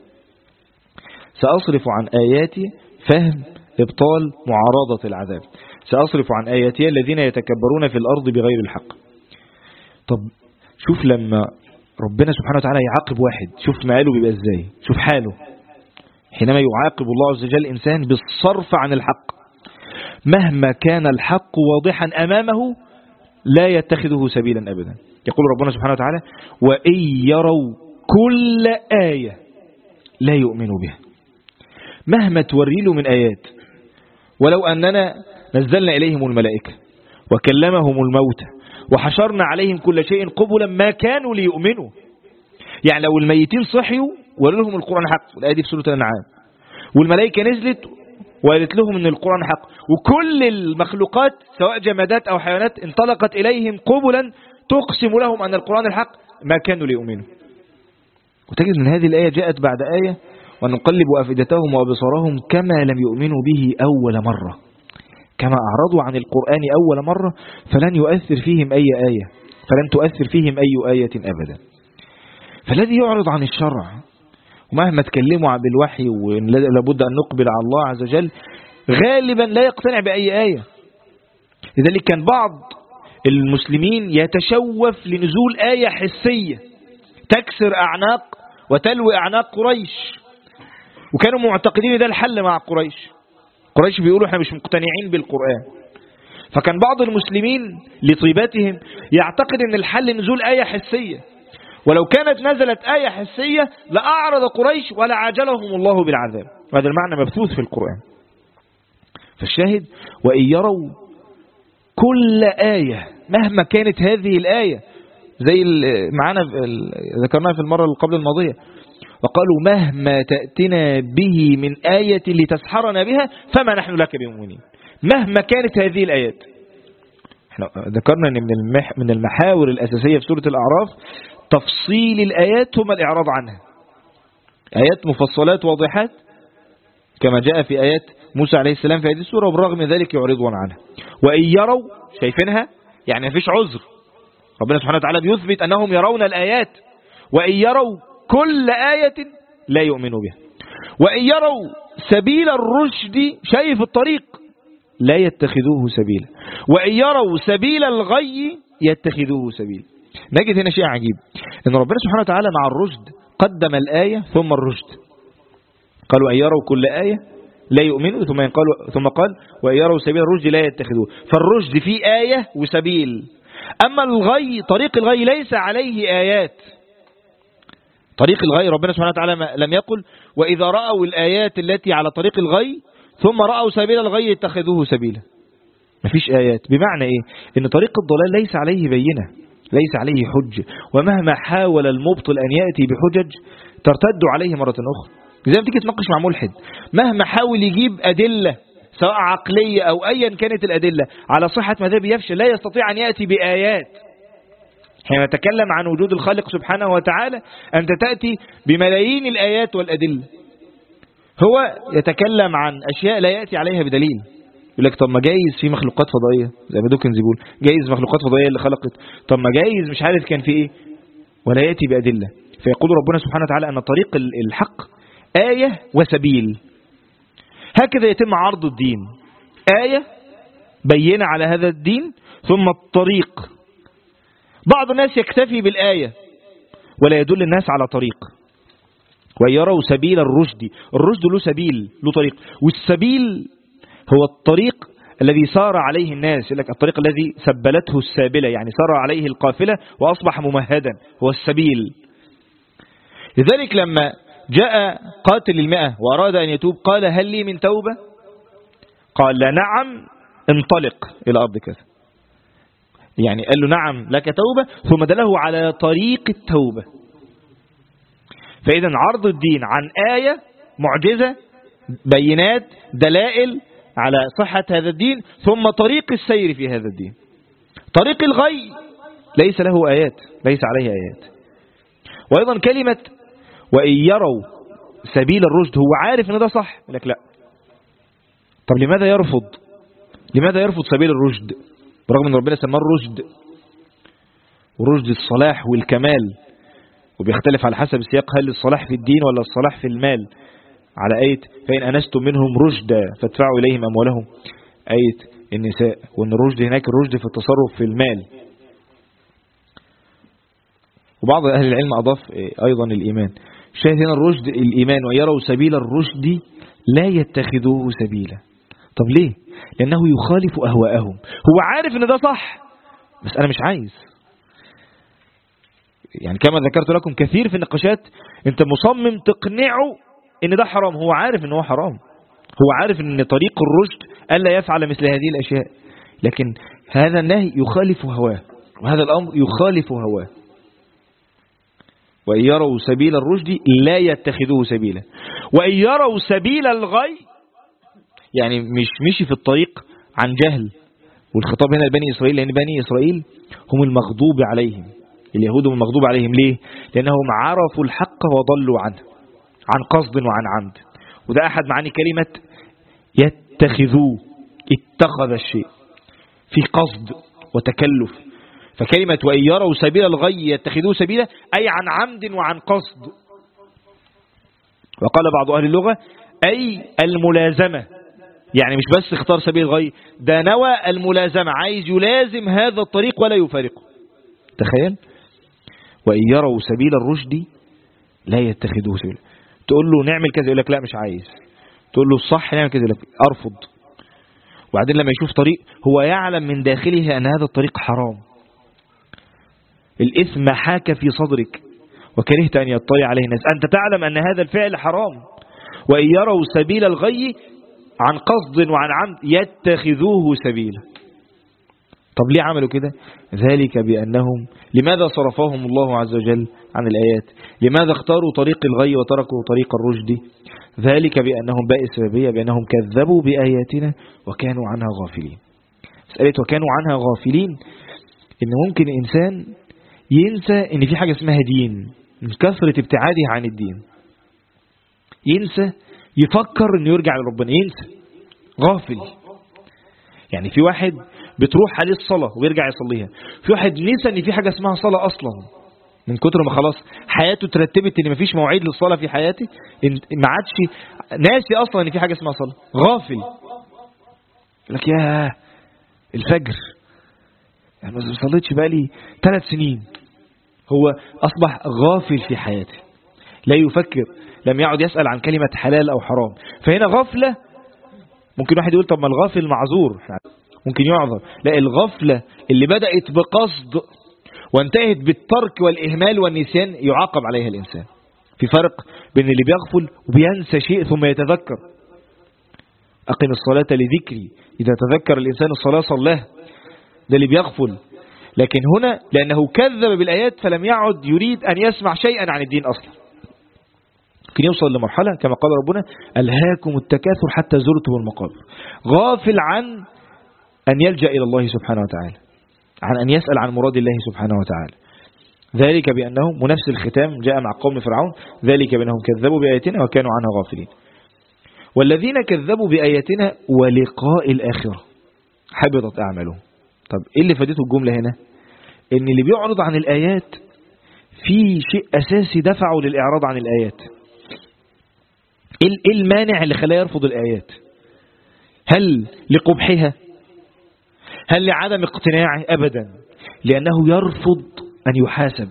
سأصرف عن آياتي فهم إبطال معارضة العذاب، سأصرف عن آياتي الذين يتكبرون في الأرض بغير الحق. طب شوف لما ربنا سبحانه وتعالى يعاقب واحد، شوف ماله بيبقى ازاي، شوف حاله حينما يعاقب الله عز وجل الإنسان بالصرف عن الحق، مهما كان الحق واضحا أمامه لا يتخذه سبيلا أبدا. يقول ربنا سبحانه وتعالى وإن يروا كل آية لا يؤمنوا بها، مهما توري له من آيات، ولو أننا نزلنا إليهم الملائكة وكلمهم الموتى وحشرنا عليهم كل شيء قبلا ما كانوا ليؤمنوا. يعني لو الميتين صحيوا وقالوا لهم القرآن حق، الآية دي في سورة الأنعام، والملائكة نزلت وقالت لهم ان القرآن حق، وكل المخلوقات سواء جمادات او حيوانات انطلقت اليهم قبلا تقسم لهم ان القرآن الحق، ما كانوا ليؤمنوا. وتجد ان هذه الآية جاءت بعد آية ونقلب أفئدتهم وأبصارهم كما لم يؤمنوا به أول مرة، كما أعرضوا عن القرآن أول مرة فلن يؤثر فيهم أي آية، فلن تؤثر فيهم أي آية أبدا. فالذي يعرض عن الشرع ومهما تكلموا بالوحي ولابد أن نقبل على الله عز وجل غالبا لا يقتنع بأي آية. لذلك كان بعض المسلمين يتشوف لنزول آية حسية تكسر أعناق وتلوي أعناق قريش، وكانوا معتقدين ده الحل مع قريش بيقولوا احنا مش مقتنعين بالقرآن. فكان بعض المسلمين لطيبتهم يعتقد ان الحل نزول آية حسية، ولو كانت نزلت آية حسية لأعرض قريش ولا عاجلهم الله بالعذاب. وهذا المعنى مبثوث في القرآن. فالشاهد وإن يروا كل آية مهما كانت هذه الآية، زي معنا ذكرناها في المرة قبل الماضية، وقالوا مهما تأتنا به من آية لتسحرنا بها فما نحن لك بمؤمنين. مهما كانت هذه الآيات، احنا ذكرنا ان من المحاور الأساسية في سورة الأعراف تفصيل الآيات ثم الإعراض عنها. آيات مفصلات واضحات كما جاء في آيات موسى عليه السلام في هذه السورة، وبالرغم من ذلك يعرضون عنها. وإن يروا شايفينها يعني مفيش عذر، ربنا سبحانه وتعالى بيثبت أنهم يرون الآيات. وإن يروا كل آية لا يؤمنوا بها، وإن يروا سبيل الرشد شايف الطريق لا يتخذوه سبيلا وإن يروا سبيل الغي يتخذوه سبيلا. نجد هنا شيء عجيب، إن ربنا سبحانه وتعالى مع الرشد قدم الآية ثم الرشد. قالوا أن يروا كل آية لا يؤمنوا، ثم قال وأن يروا سبيل الرشد لا يتخذوه. فالرشد فيه آية وسبيل، أما الغي طريق الغي ليس عليه آيات. طريق الغي ربنا سبحانه وتعالى لم يقل وإذا رأوا الآيات التي على طريق الغي ثم رأوا سبيل الغي اتخذوه سبيلا. مفيش آيات. بمعنى إيه؟ إن طريق الضلال ليس عليه بينة، ليس عليه حجة، ومهما حاول المبطل أن يأتي بحجج ترتد عليه مرة أخرى. زي ما تيجي تناقش مع ملحد، مهما حاول يجيب أدلة سواء عقلية أو أيا كانت الأدلة على صحة مذهبه يفشل، لا يستطيع أن يأتي بآيات. حين نتكلم عن وجود الخالق سبحانه وتعالى أنت تأتي بملايين الآيات والأدلة، هو يتكلم عن أشياء لا يأتي عليها بدليل. يقول لك طب ما جايز في مخلوقات فضائية زي ما دوكنز يقول، جايز مخلوقات فضائية اللي خلقت، طب ما جايز مش عارف كان في إيه، ولا يأتي بأدلة. فيقول ربنا سبحانه وتعالى أن طريق الحق آية وسبيل. هكذا يتم عرض الدين، آية بينة على هذا الدين ثم الطريق. بعض الناس يكتفي بالآية ولا يدل الناس على طريق. ويروا سبيل الرشد، الرشد له سبيل له طريق، والسبيل هو الطريق الذي سار عليه الناس. يقول لك الطريق الذي سبلته السابلة، يعني سار عليه القافلة وأصبح ممهدا، هو السبيل. لذلك لما جاء قاتل 100 وأراد أن يتوب قال هل لي من توبة؟ قال نعم انطلق إلى أرض كذا. يعني قال له نعم لك توبة، ثم دله على طريق التوبة. فإذا عرض الدين عن آية معجزة بينات دلائل على صحة هذا الدين، ثم طريق السير في هذا الدين. طريق الغي ليس له آيات، ليس عليه آيات. وأيضا كلمة وإن يروا سبيل الرشد، هو عارف ان ده صح، يقول لك لا. طب لماذا يرفض؟ لماذا يرفض سبيل الرشد برغم ان ربنا سماه الرشد؟ ورشد الصلاح والكمال، وبيختلف على حسب السياق، هل الصلاح في الدين ولا الصلاح في المال. على آية فإن أنستم منهم رشدا فادفعوا إليهم أموالهم، آية النساء. وأن الرشد هناك الرشد في التصرف في المال. وبعض أهل العلم أضاف أيضا الإيمان. شاهد هنا الرشد الإيمان، ويروا سبيل الرشد لا يتخذوه سبيلا. طب ليه؟ لأنه يخالف أهواءهم. هو عارف أن ده صح بس أنا مش عايز. يعني كما ذكرت لكم كثير في النقاشات أنت مصمم تقنعه أن ده حرام، هو عارف أنه حرام، هو عارف أن طريق الرشد ألا يفعل مثل هذه الأشياء، لكن هذا النهي يخالف هواه، وهذا الأمر يخالف هواه. وإن يروا سبيل الرشد لا يتخذوه سبيلا وإن يروا سبيل الغي، يعني مش مشي في الطريق عن جهل. والخطاب هنا لبني إسرائيل، لأن بني إسرائيل هم المغضوب عليهم، اليهود هم المغضوب عليهم. ليه؟ لأنهم عرفوا الحق وضلوا عنه عن قصد وعن عمد. وده أحد معاني كلمة يتخذوه، اتخذ الشيء في قصد وتكلف. فكلمة وإن يروا سبيل الغي يتخذوه سبيلا أي عن عمد وعن قصد. وقال بعض أهل اللغة أي الملازمة، يعني مش بس اختار سبيل الغي، ده نوى الملازمة، عايز يلازم هذا الطريق ولا يفارقه. تخيل. وإن يروا سبيل الرشد لا يتخذوه سبيلا. تقول له نعمل كذا يقول لك لا مش عايز، تقول له الصح نعمل كذا يقول لك أرفض. وبعدين لما يشوف طريق هو يعلم من داخله أن هذا الطريق حرام، الإثم حاك في صدرك وكرهت أن يطلع عليه الناس، أنت تعلم أن هذا الفعل حرام. وإن يروا سبيل الغي عن قصد وعن عمد يتخذوه سبيلا. طب ليه عملوا كده؟ ذلك بأنهم، لماذا صرفهم الله عز وجل عن الآيات؟ لماذا اختاروا طريق الغي وتركوا طريق الرشد؟ ذلك بأنهم باء السببية، بأنهم كذبوا بآياتنا وكانوا عنها غافلين. مسألة وكانوا عنها غافلين إن ممكن إنسان ينسى إن في حاجة اسمها دين من كثرة ابتعاده عن الدين، ينسى يفكر إنه يرجع لربنا، ينسى، غافل. يعني في واحد بتروح عليه الصلاة ويرجع يصليها، في واحد نسى إن في حاجة اسمها صلاة أصلا من كتر ما خلاص حياته ترتبت إن مفيش مواعيد للصلاة في حياته، ما عادش ناسي أصلا إن في حاجة اسمها صلاة، غافل. يقول لك يا الفجر يعني ما صليتش بقالي 3 سنين. هو أصبح غافل في حياته، لا يفكر، لم يعد يسأل عن كلمة حلال أو حرام. فهنا غفلة. ممكن واحد يقول طب ما الغافل معذور، ممكن يعذر. لا، الغفلة اللي بدأت بقصد وانتهت بالترك والإهمال والنسيان يعاقب عليها الإنسان. في فرق بين اللي بيغفل وبينسى شيء ثم يتذكر. أقم الصلاة لذكري، إذا تذكر الإنسان الصلاة صلاه، ده اللي بيغفل. لكن هنا لأنه كذب بالآيات فلم يعد يريد أن يسمع شيئا عن الدين أصلا. ممكن يوصل لمرحلة كما قال ربنا ألهاكم التكاثر حتى زرتم المقابر، غافل عن أن يلجأ إلى الله سبحانه وتعالى، عن أن يسأل عن مراد الله سبحانه وتعالى. ذلك بأنهم، ونفس الختام جاء مع قوم فرعون، ذلك بأنهم كذبوا بآياتنا وكانوا عنها غافلين. والذين كذبوا بآياتنا ولقاء الآخرة حبطت أعمالهم. طب إيه اللي فادته الجملة هنا؟ إن اللي بيعرض عن الآيات في شيء أساسي دفعه للإعراض عن الآيات. إيه المانع اللي خلاه يرفض الآيات؟ هل لقبحها؟ هل لعدم اقتناعه؟ أبدا، لأنه يرفض أن يحاسب،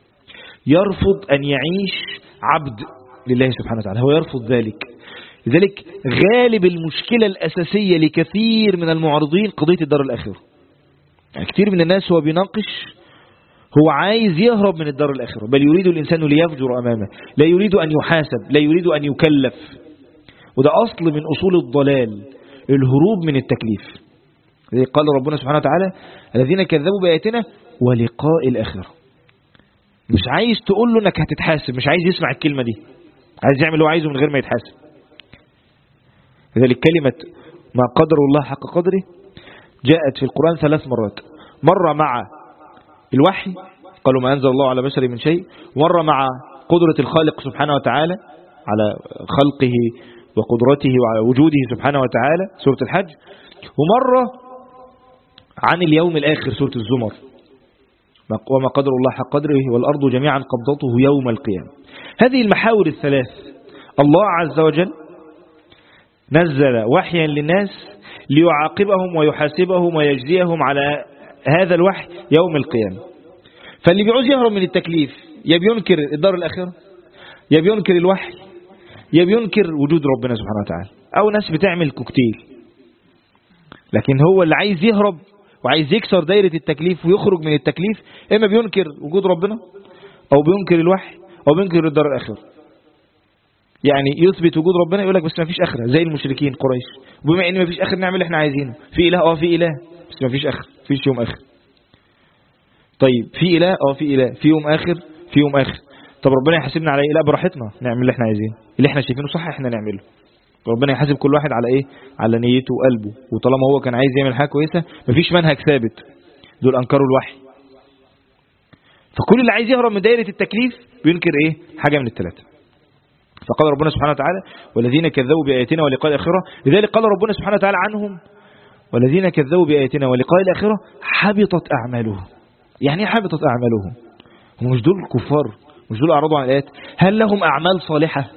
يرفض أن يعيش عبد لله سبحانه وتعالى، هو يرفض ذلك. لذلك غالب المشكلة الأساسية لكثير من المعارضين قضية الدار الآخرة. يعني كثير من الناس هو بيناقش، هو عايز يهرب من الدار الآخرة، بل يريد الإنسان ليفجر أمامه، لا يريد أن يحاسب، لا يريد أن يكلف. وده أصل من أصول الضلال، الهروب من التكليف. قال ربنا سبحانه وتعالى الذين كذبوا بآياتنا ولقاء الآخرة. مش عايز تقول له انك هتتحاسب، مش عايز يسمع الكلمة دي، عايز يعمل اللي هو عايزه من غير ما يتحاسب. لذلك كلمة ما قدر الله حق قدره جاءت في القرآن 3 مرات. مرة مع الوحي، قالوا ما أنزل الله على بشر من شيء، ومرة مع قدرة الخالق سبحانه وتعالى على خلقه وقدرته وعلى وجوده سبحانه وتعالى، سورة الحج، ومرة عن اليوم الآخر، سورة الزمر، وما قدر الله حق قدره والأرض جميعا قبضته يوم القيامة. هذه المحاور الثلاث الله عز وجل نزل وحيا للناس ليعاقبهم ويحاسبهم ويجزيهم على هذا الوحي يوم القيامة. فاللي بيعوز يهرب من التكليف يا بينكر الدار الآخرة، يا بينكر الوحي، يا بينكر وجود ربنا سبحانه وتعالى، أو ناس بتعمل كوكتيل. لكن هو اللي عايز يهرب وعايز يكسر دايرة التكليف ويخرج من التكليف، إما بينكر وجود ربنا، أو بينكر الوحي، أو بينكر الدار الآخرة. يعني يثبت وجود ربنا يقول لك بس ما فيش آخرة، زي المشركين قريش، وبما إن ما فيش آخر نعمل اللي احنا عايزينه. في إله، في إله، بس ما فيش آخر، فيش يوم آخر. طيب في إله، في إله، في يوم آخر، في يوم آخر. طب ربنا يحاسبنا على إيه؟ لا، براحتنا نعمل اللي احنا عايزينه، اللي احنا شايفينه صح احنا نعمله. ربنا يحاسب كل واحد على ايه؟ على نيته وقلبه. وطالما هو كان عايز يعمل حاجة كويسة مفيش منهج ثابت. دول أنكروا الوحي. فكل اللي عايز يهرب من دائرة التكليف بينكر ايه؟ حاجة من الثلاثة. فقال ربنا سبحانه وتعالى والذين كذبوا بآياتنا ولقاء الآخرة. لذلك قال ربنا سبحانه وتعالى عنهم والذين كذبوا بآياتنا ولقاء الآخرة حبطت أعمالهم. يعني ايه حبطت أعمالهم؟ هم مش دول كفار، مش دول أعرضوا عن الآيات؟ هل لهم أعمال صالحة؟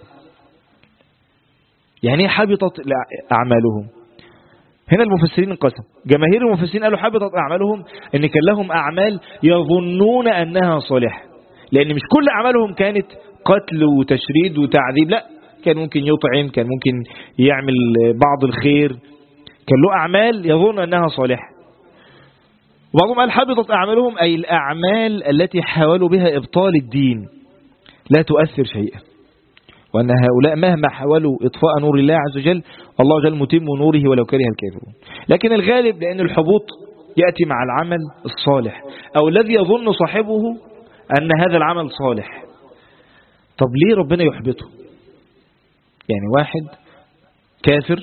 يعني ايه حبطت أعمالهم؟ هنا المفسرين انقسموا. جماهير المفسرين قالوا حبطت أعمالهم إن كان لهم أعمال يظنون أنها صالحة، لأن مش كل أعمالهم كانت قتل وتشريد وتعذيب، لا، كان ممكن يطعم، كان ممكن يعمل بعض الخير، كان له أعمال يظن أنها صالحة. وبعضهم قال حبطت أعمالهم أي الأعمال التي حاولوا بها إبطال الدين لا تؤثر شيئا، وأن هؤلاء مهما حاولوا إطفاء نور الله عز وجل الله جل متم نوره ولو كره الكافرون. لكن الغالب لأن الحبوط يأتي مع العمل الصالح أو الذي يظن صاحبه أن هذا العمل صالح. طب ليه ربنا يحبطه؟ يعني واحد كافر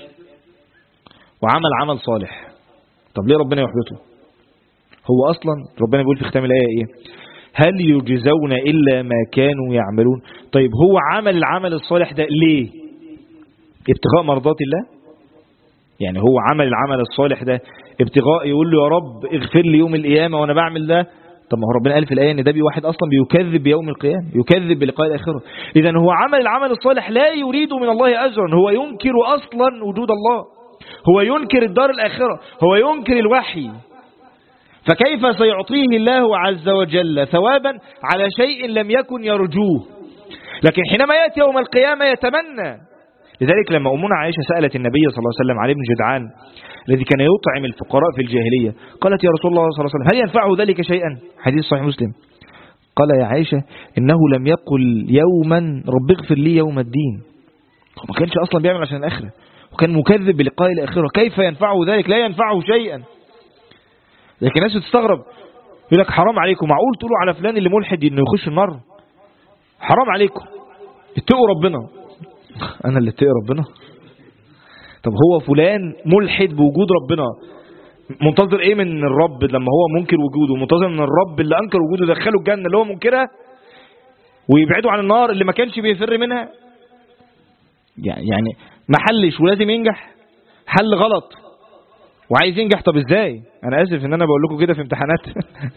وعمل عمل صالح، طب ليه ربنا يحبطه؟ هو أصلا ربنا بيقول في ختام الآية إيه؟ هل يجزون إلا ما كانوا يعملون. طيب هو عمل العمل الصالح ده ليه؟ ابتغاء مرضات الله؟ يعني هو عمل العمل الصالح ده ابتغاء يقول له يا رب اغفر لي يوم القيامة وأنا بعمل ده؟ طب ما هو ربنا قال في الآية ان ده واحد أصلا بيكذب بيوم القيامة، يكذب بلقاء الآخرة. إذن هو عمل العمل الصالح لا يريد من الله أجرا، هو ينكر أصلا وجود الله، هو ينكر الدار الآخرة، هو ينكر الوحي، فكيف سيعطيه الله عز وجل ثوابا على شيء لم يكن يرجوه؟ لكن حينما يأتي يوم القيامة يتمنى. لذلك لما أمنا عائشة سألت النبي صلى الله عليه وسلم علي بن جدعان الذي كان يطعم الفقراء في الجاهلية، قالت يا رسول الله صلى الله عليه وسلم هل ينفعه ذلك شيئا؟ حديث صحيح مسلم. قال يا عائشة إنه لم يقل يوما رب اغفر لي يوم الدين، ما كانش أصلا بيعمل عشان الآخرة، وكان مكذب بلقاء الآخرة، كيف ينفعه ذلك؟ لا ينفعه شيئا. لكن الناس تستغرب، يقول لك حرام عليكم، معقول تقولوا على فلان اللي ملحد إنه يخش النار؟ حرام عليكم، اتقوا ربنا. أنا اللي اتقي ربنا؟ طب هو فلان ملحد بوجود ربنا، منتظر ايه من الرب لما هو منكر وجوده؟ منتظر من الرب اللي انكر وجوده دخله الجنة اللي هو منكرها ويبعده عن النار اللي ما كانش بيفر منها؟ يعني ما حلش ولازم ينجح، حل غلط وعايز ينجح. طب ازاي؟ انا اسف ان انا بقول لكم كده في امتحانات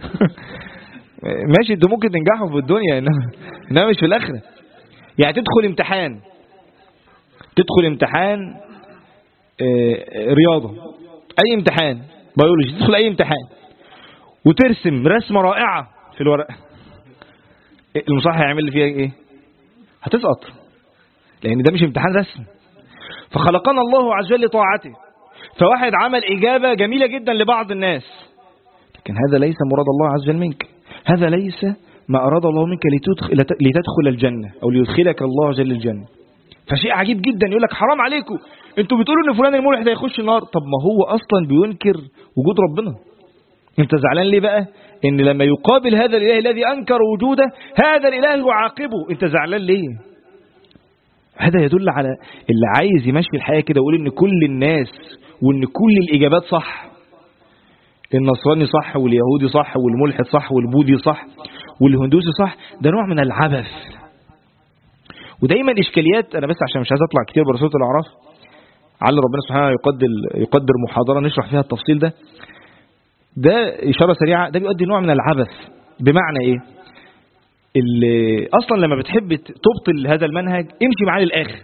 ماشي انتوا ممكن تنجحوا في الدنيا انما مش في الاخره. يعني تدخل امتحان رياضه، اي امتحان بيولوجي، تدخل اي امتحان وترسم رسمه رائعه في الورقه، المصحح هيعمل لي فيها ايه؟ هتسقط، لان ده مش امتحان رسم. فخلقنا الله عز وجل لطاعته، فواحد عمل اجابه جميله جدا لبعض الناس، لكن هذا ليس مراد الله عز وجل منك، هذا ليس ما اراد الله منك لتدخل الجنه او ليدخلك الله جل الجنه. فشيء عجيب جدا، يقول لك حرام عليكم انتوا بتقولوا ان فلان الملحد هيخش النار. طب ما هو اصلا بينكر وجود ربنا، انت زعلان ليه بقى ان لما يقابل هذا الاله الذي انكر وجوده هذا الاله يعاقبه؟ انت زعلان ليه؟ هذا يدل على اللي عايز يمشي الحياه كده ويقول ان كل الناس وان كل الاجابات صح، النصراني صح واليهودي صح والملحد صح والبوذي صح والهندوسي صح، ده نوع من العبث. ودايما اشكاليات، انا بس عشان مش عايز اطلع كتير برسوله الاعراف، على ربنا سبحانه يقدر محاضره نشرح فيها التفصيل ده اشاره سريعه. ده بيؤدي نوع من العبث. بمعنى ايه؟ اللي اصلا لما بتحب تبطل هذا المنهج امشي معاه للاخر.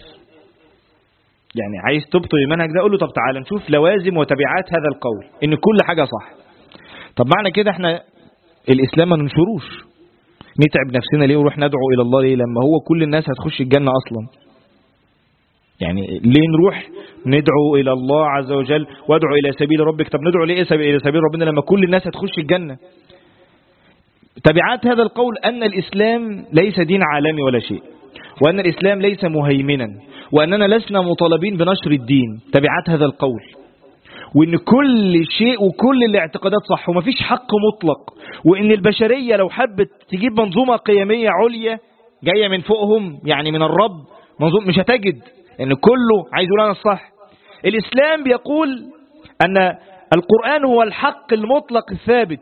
يعني عايز تبطل المنهج ده قول له طب تعالى نشوف لوازم وتبعات هذا القول ان كل حاجه صح. طب معنى كده احنا الاسلام ما ننشروش، نتعب نفسنا ليه ونروح ندعو الى الله ليه لما هو كل الناس هتخش الجنه اصلا؟ يعني ليه نروح ندعو الى الله عز وجل وادعو الى سبيل ربك؟ طب ندعو ليه الى سبيل ربنا لما كل الناس هتخش الجنه؟ تبعات هذا القول ان الاسلام ليس دين عالمي ولا شيء، وان الاسلام ليس مهيمنا، واننا لسنا مطالبين بنشر الدين. تبعات هذا القول وان كل شيء وكل الاعتقادات صح ومفيش حق مطلق، وان البشريه لو حبت تجيب منظومه قيميه عليا جايه من فوقهم يعني من الرب منظومه مش هتجد، لان كله عايز يقول انا الصح. الاسلام بيقول ان القران هو الحق المطلق الثابت،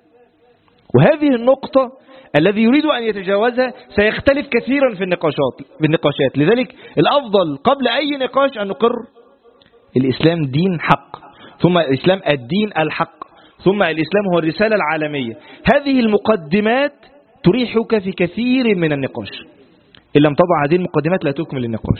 وهذه النقطه الذي يريد ان يتجاوزها سيختلف كثيرا في النقاشات. لذلك الافضل قبل اي نقاش ان نقر الاسلام دين حق، ثم الإسلام الدين الحق، ثم الإسلام هو الرسالة العالمية. هذه المقدمات تريحك في كثير من النقاش. إن لم تضع هذه المقدمات لا تكمل النقاش.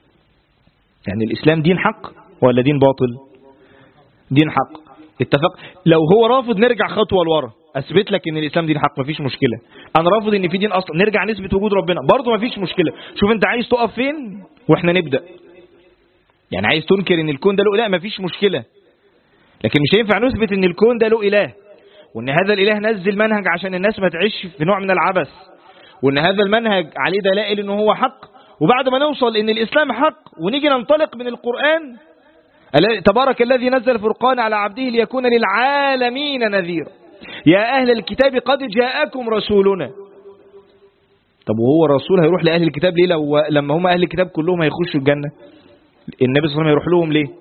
يعني الإسلام دين حق ولا دين باطل؟ دين حق. اتفق. لو هو رافض نرجع خطوة لورا، أثبت لك إن الإسلام دين حق مفيش مشكلة. أنا رافض إن في دين أصلا، نرجع نثبت وجود ربنا برضه مفيش مشكلة. شوف أنت عايز تقف فين وإحنا نبدأ. يعني عايز تنكر إن الكون ده له إله مفيش مشكلة، لكن مش هينفع نثبت ان الكون ده له اله، وان هذا الاله نزل منهج عشان الناس ما تعيش في نوع من العبث، وان هذا المنهج عليه دلائل انه هو حق. وبعد ما نوصل ان الاسلام حق ونيجي ننطلق من القرآن، تبارك الذي نزل الفرقان على عبده ليكون للعالمين نذيرا يا اهل الكتاب قد جاءكم رسولنا. طب وهو الرسول هيروح لاهل الكتاب ليه لما هم اهل الكتاب كلهم هيخشوا الجنة؟ النبي صلى الله عليه وسلم يروح لهم ليه؟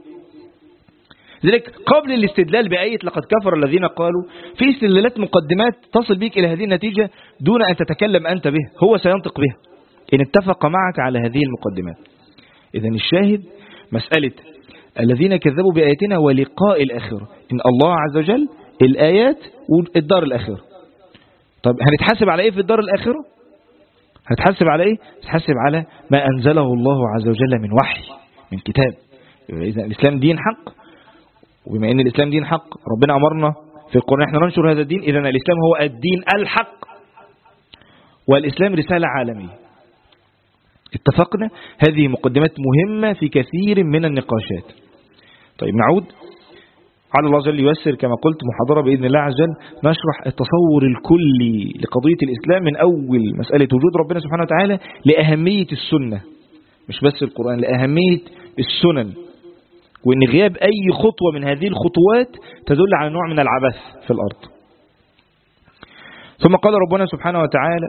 لذلك قبل الاستدلال بآية لقد كفر الذين قالوا، في استدلالات مقدمات تصل بك إلى هذه النتيجة دون أن تتكلم أنت به، هو سينطق بها إن اتفق معك على هذه المقدمات. إذن الشاهد مسألة الذين كذبوا بآياتنا ولقاء الآخرة، إن الله عز وجل الآيات والدار الآخرة. طب هنتحاسب على إيه في الدار الآخرة؟ هنتحاسب على إيه؟ هنتحاسب على ما أنزله الله عز وجل من وحي، من كتاب. إذا الإسلام دين حق، وبما أن الإسلام دين حق ربنا أمرنا في القرآن احنا ننشر هذا الدين، إذا الإسلام هو الدين الحق، والإسلام رسالة عالمية. اتفقنا؟ هذه مقدمات مهمة في كثير من النقاشات. طيب نعود على الله جل ييسر كما قلت محاضرة بإذن الله عز وجل نشرح التصور الكلي لقضية الإسلام من أول مسألة وجود ربنا سبحانه وتعالى لأهمية السنة، مش بس القرآن، لأهمية السنن، وإن غياب أي خطوة من هذه الخطوات تدل على نوع من العبث في الأرض. ثم قال ربنا سبحانه وتعالى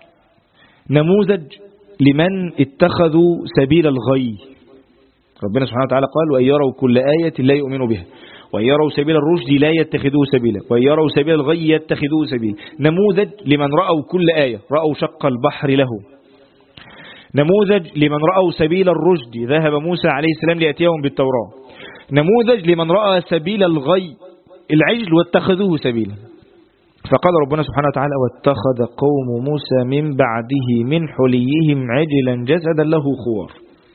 نموذج لمن اتخذوا سبيل الغي. ربنا سبحانه وتعالى قال وإن يروا كل آية لا يؤمنوا بها وإن يروا سبيل الرشد لا يتخذوه سبيلا وإن يروا سبيل الغي يتخذوه سبيلا. نموذج لمن رأوا كل آية، رأوا شق البحر له. نموذج لمن رأوا سبيل الرشد، ذهب موسى عليه السلام ليأتيهم بالتوراة. نموذج لمن رأى سبيل الغي العجل واتخذوه سبيلا. فقال ربنا سبحانه وتعالى واتخذ قوم موسى من بعده من حليهم عجلا جسدا له خوار.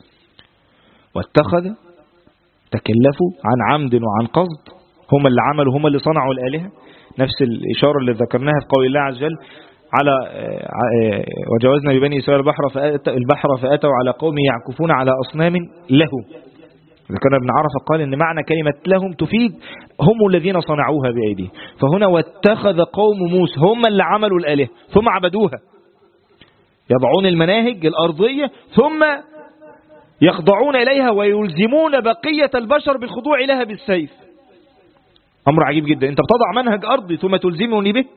واتخذ تكلفوا عن عمد وعن قصد، هم اللي عملوا، هم اللي صنعوا الآلهة. نفس الإشارة اللي ذكرناها في قول الله عز وجل على وجاوزنا ببني إسرائيل البحر فأتوا على قوم يعكفون على أصنام له. ذكرنا ابن عرفة قال إن معنى كلمة لهم تفيد هم الذين صنعوها بأيديهم. فهنا واتخذ قوم موسى، هم اللي عملوا الآلهة ثم عبدوها، يضعون المناهج الأرضية ثم يخضعون إليها ويلزمون بقية البشر بالخضوع لها بالسيف. أمر عجيب جدا، أنت بتضع منهج أرضي ثم تلزمني به.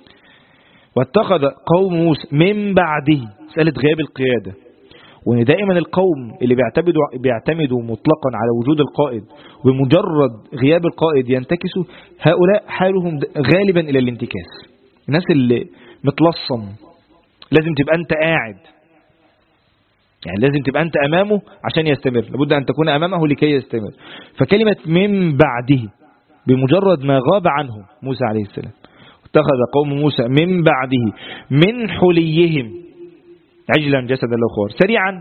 واتخذ قوم موسى من بعده، مسألة غياب القيادة، وإن دائما القوم اللي بيعتمدوا مطلقا على وجود القائد وبمجرد غياب القائد ينتكسوا، هؤلاء حالهم غالبا إلى الانتكاس. الناس اللي متلصم لازم تبقى أنت قاعد، يعني لازم تبقى أنت أمامه عشان يستمر، لابد أن تكون أمامه لكي يستمر. فكلمة من بعده بمجرد ما غاب عنه موسى عليه السلام، اتخذ قوم موسى من بعده من حليهم عجلا جسدا له خوار. سريعا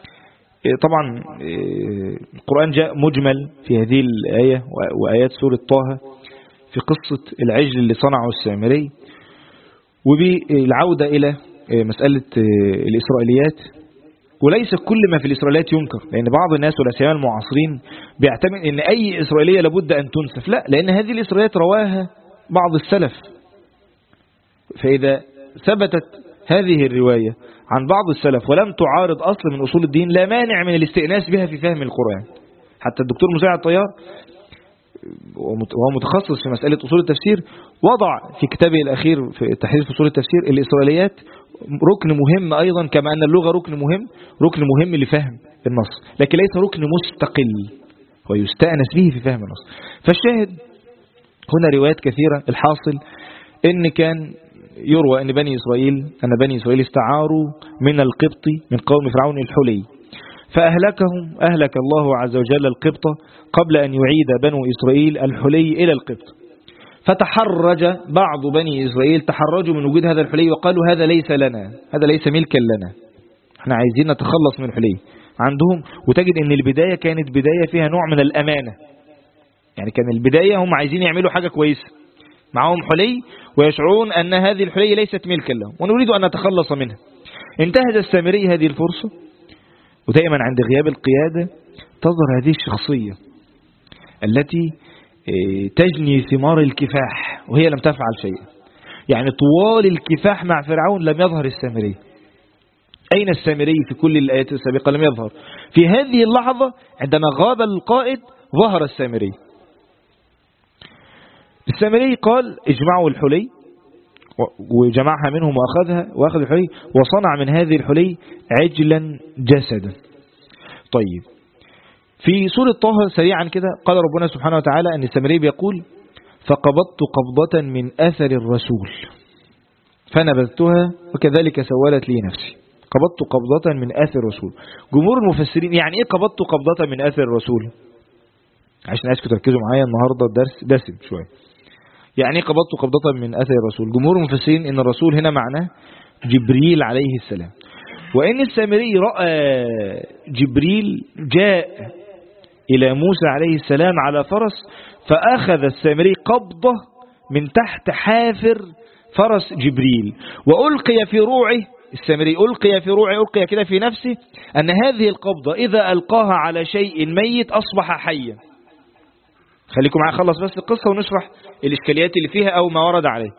طبعا القرآن جاء مجمل في هذه الآية وآيات سورة طه في قصة العجل اللي صنعه السامري، وبالعودة إلى مسألة الإسرائيليات. وليس كل ما في الإسرائيليات ينكر، لأن بعض الناس والأسيان المعاصرين بيعتمد أن أي إسرائيلية لابد أن تنسف. لا، لأن هذه الإسرائيليات رواها بعض السلف، فإذا ثبتت هذه الرواية عن بعض السلف ولم تعارض أصل من أصول الدين لا مانع من الاستئناس بها في فهم القرآن. حتى الدكتور مساعد الطيار وهو متخصص في مسألة أصول التفسير وضع في كتابه الأخير في تحرير أصول التفسير الإسرائيليات ركن مهم أيضا، كما أن اللغة ركن مهم لفهم النص، لكن ليس ركن مستقل ويستأنس به في فهم النص. فالشاهد هنا روايات كثيرة. الحاصل إن كان يروى أن بني إسرائيل استعاروا من القبط من قوم فرعون الحلي، فأهلكهم، أهلك الله عز وجل القبط قبل أن يعيد بنو إسرائيل الحلي إلى القبط. فتحرج بعض بني إسرائيل، تحرجوا من وجود هذا الحلي وقالوا هذا ليس لنا، هذا ليس ملكا لنا، احنا عايزين نتخلص من الحلي عندهم. وتجد ان البداية كانت بداية فيها نوع من الأمانة، يعني كان البداية هم عايزين يعملوا حاجة كويسة، معهم حلي ويشعرون أن هذه الحلي ليست ملكا لهم ونريد أن نتخلص منها. انتهز السامري هذه الفرصة، ودائما عند غياب القيادة تظهر هذه الشخصية التي تجني ثمار الكفاح وهي لم تفعل شيئا. يعني طوال الكفاح مع فرعون لم يظهر السامري. أين السامري في كل الآيات السابقة؟ لم يظهر. في هذه اللحظة عندما غاب القائد ظهر السامري. السامري قال اجمعوا الحلي، وجمعها منهم وأخذ الحلي وصنع من هذه الحلي عجلا جسدا. طيب في سورة طه سريعا كده قال ربنا سبحانه وتعالى أن السامري بيقول فقبضت قبضة من أثر الرسول فنبذتها وكذلك سولت لي نفسي. قبضت قبضة من أثر الرسول. جمهور المفسرين يعني إيه قبضت قبضة من أثر الرسول؟ عشان عايزكم تركزوا معايا النهاردة الدرس دسم شوية. يعني إيه قبضت قبضة من أثر الرسول؟ جمهور المفسرين إن الرسول هنا معناه جبريل عليه السلام، وإن السامري رأى جبريل جاء إلى موسى عليه السلام على فرس، فأخذ السامري قبضة من تحت حافر فرس جبريل وألقي في روعه، السامري ألقي في روعه، ألقي كده في نفسه أن هذه القبضة إذا ألقاها على شيء ميت أصبح حيا. خليكم معي خلص بس القصة ونشرح الإشكاليات اللي فيها أو ما ورد عليه.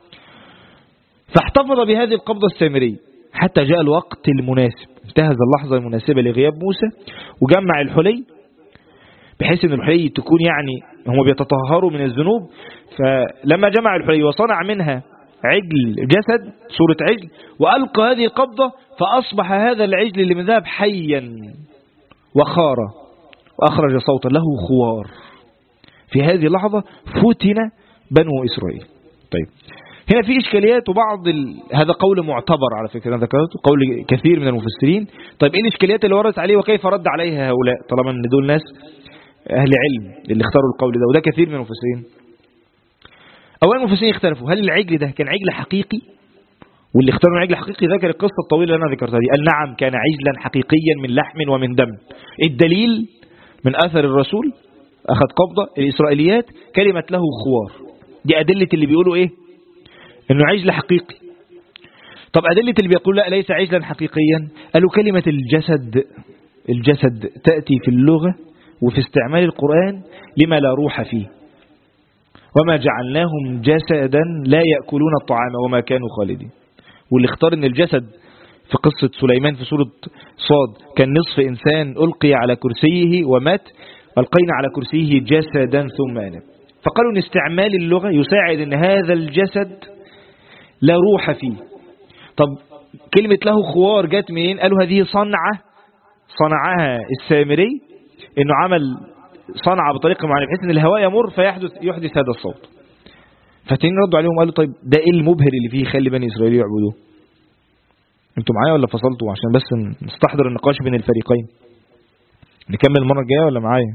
فاحتفظ بهذه القبضة السامري حتى جاء الوقت المناسب، انتهز اللحظة المناسبة لغياب موسى وجمع الحلي، بحيث ان الحلي تكون يعني هم بيتطهروا من الذنوب. فلما جمع الحلي وصنع منها عجل جسد صورة عجل وألقى هذه القبضة، فأصبح هذا العجل اللي من ذهب حيا وخار وأخرج صوتا له خوار. في هذه اللحظة فتن بنو إسرائيل. طيب هنا في إشكاليات، وبعض هذا قول معتبر على فكرة، أنا ذكرته قول كثير من المفسرين. طيب إيه الإشكاليات اللي وردت عليه وكيف رد عليها هؤلاء، طالما أن دول ناس أهل علم اللي اختاروا القول ده، وده كثير من المفسرين. أولا المفسرين اختلفوا هل العجل ده كان عجل حقيقي، واللي اختاروا العجل حقيقي ذكر القصة الطويلة اللي أنا ذكرتها دي، قال نعم كان عجلا حقيقيا من لحم ومن دم. الدليل من أثر الرسول أخذ قبضة، الإسرائيليات كلمة له خوار، دي أدلة اللي بيقولوا إيه إنه عجل حقيقي. طب أدلة اللي بيقول لا ليس عجلا حقيقيا، قالوا كلمة الجسد تأتي في اللغة وفي استعمال القرآن لما لا روح فيه، وما جعلناهم جسدا لا يأكلون الطعام وما كانوا خالدين. واللي اختار ان الجسد في قصة سليمان في سورة صاد كان نصف إنسان ألقي على كرسيه ومات، ألقينا على كرسيه جسدا ثم أنام. فقالوا ان استعمال اللغة يساعد ان هذا الجسد لا روح فيه. طب كلمة له خوار جت منين؟ قالوا هذه صنعها السامري، انه عمل صنعة بطريقة معينة بحيث ان الهواء يمر فيحدث هذا الصوت. فالتانيين ردوا عليهم قالوا طيب ده ايه المبهر اللي فيه يخلي بني اسرائيل يعبدوه؟ انتوا معايا ولا فصلتوا؟ عشان بس نستحضر النقاش بين الفريقين. نكمل المرة الجاية ولا معايا؟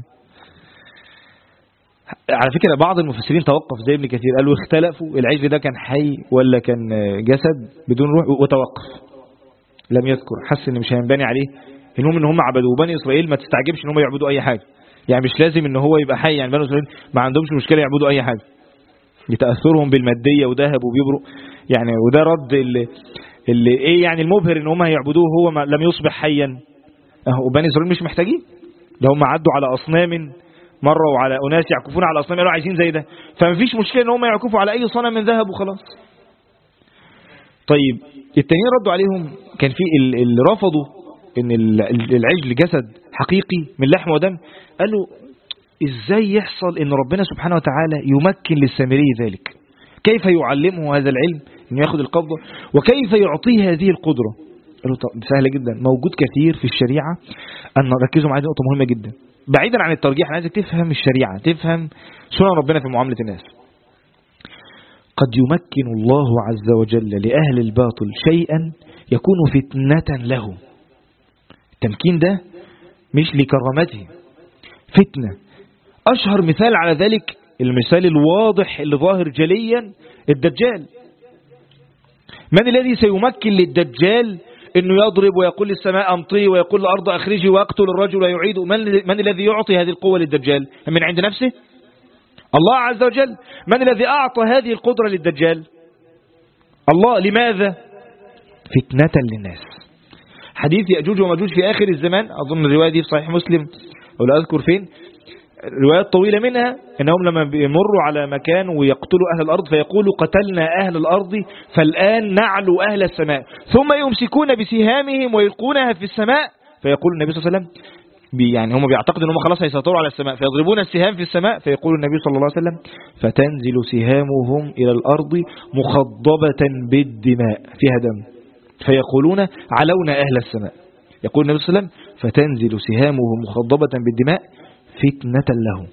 على فكرة بعض المفسرين توقف زي ابن كثير، قالوا اختلفوا العجل ده كان حي ولا كان جسد بدون روح، وتوقف لم يذكر، حس ان مش هينبني عليه. المهم ان هم عبدوا. بني اسرائيل ما تستعجبش ان هم يعبدوا اي حاجة، يعني مش لازم ان هو يبقى حي. يعني بني اسرائيل ما عندهمش مشكلة يعبدوا اي حاجة، يتأثرهم بالمادية وذهب وبيبرق يعني. وده رد اللي ايه يعني المبهر ان هم هيعبدوه هو لم يصبح حيا. وبني اسرائيل مش محتاجين، ده هم عدوا على اصنام مرة وعلى أناس يعكفون على أصنام قالوا عايزين زي ده، فمفيش مشكلة ان هم يعكفوا على أي صنم من ذهب وخلاص. طيب التانيين ردوا عليهم، كان في اللي رفضوا ان العجل جسد حقيقي من لحم ودم، قالوا ازاي يحصل ان ربنا سبحانه وتعالى يمكن للسامري ذلك؟ كيف يعلمه هذا العلم انه ياخذ القبضة، وكيف يعطيه هذه القدرة؟ قالوا طب سهلة جدا، موجود كثير في الشريعة. أن ركزوا معايا نقطة مهمة جدا بعيدا عن الترجيح، أنا عايزك تفهم الشريعة، تفهم سنن ربنا في معاملة الناس. قد يمكن الله عز وجل لأهل الباطل شيئا يكون فتنة له. التمكين ده مش لكرامته، فتنة. أشهر مثال على ذلك المثال الواضح اللي ظاهر جليا الدجال. من الذي سيمكن للدجال انه يضرب ويقول للسماء امطري ويقول للارض اخرجي ويقتل الرجل ويعيد؟ من الذي يعطي هذه القوة للدجال؟ من عند نفسه؟ الله عز وجل. من الذي اعطى هذه القدرة للدجال؟ الله. لماذا؟ فتنة للناس. حديث يأجوج ومأجوج في آخر الزمان، أظن الرواية دي في صحيح مسلم ولا أذكر فين، روايات طويلة منها إنهم لما بيمروا على مكان ويقتلوا أهل الأرض فيقولوا قتلنا أهل الأرض فالآن نعلو أهل السماء، ثم يمسكون بسهامهم ويلقونها في السماء، فيقول النبي صلى الله عليه وسلم يعني هم بيعتقدوا أنهم خلاص هيسيطروا على السماء، فيضربون السهام في السماء، فيقول النبي صلى الله عليه وسلم فتنزل سهامهم إلى الأرض مخضبة بالدماء فيها دم، فيقولون علونا أهل السماء. يقول النبي صلى الله عليه وسلم فتنزل سهامهم مخضبة بالدماء فتنة له.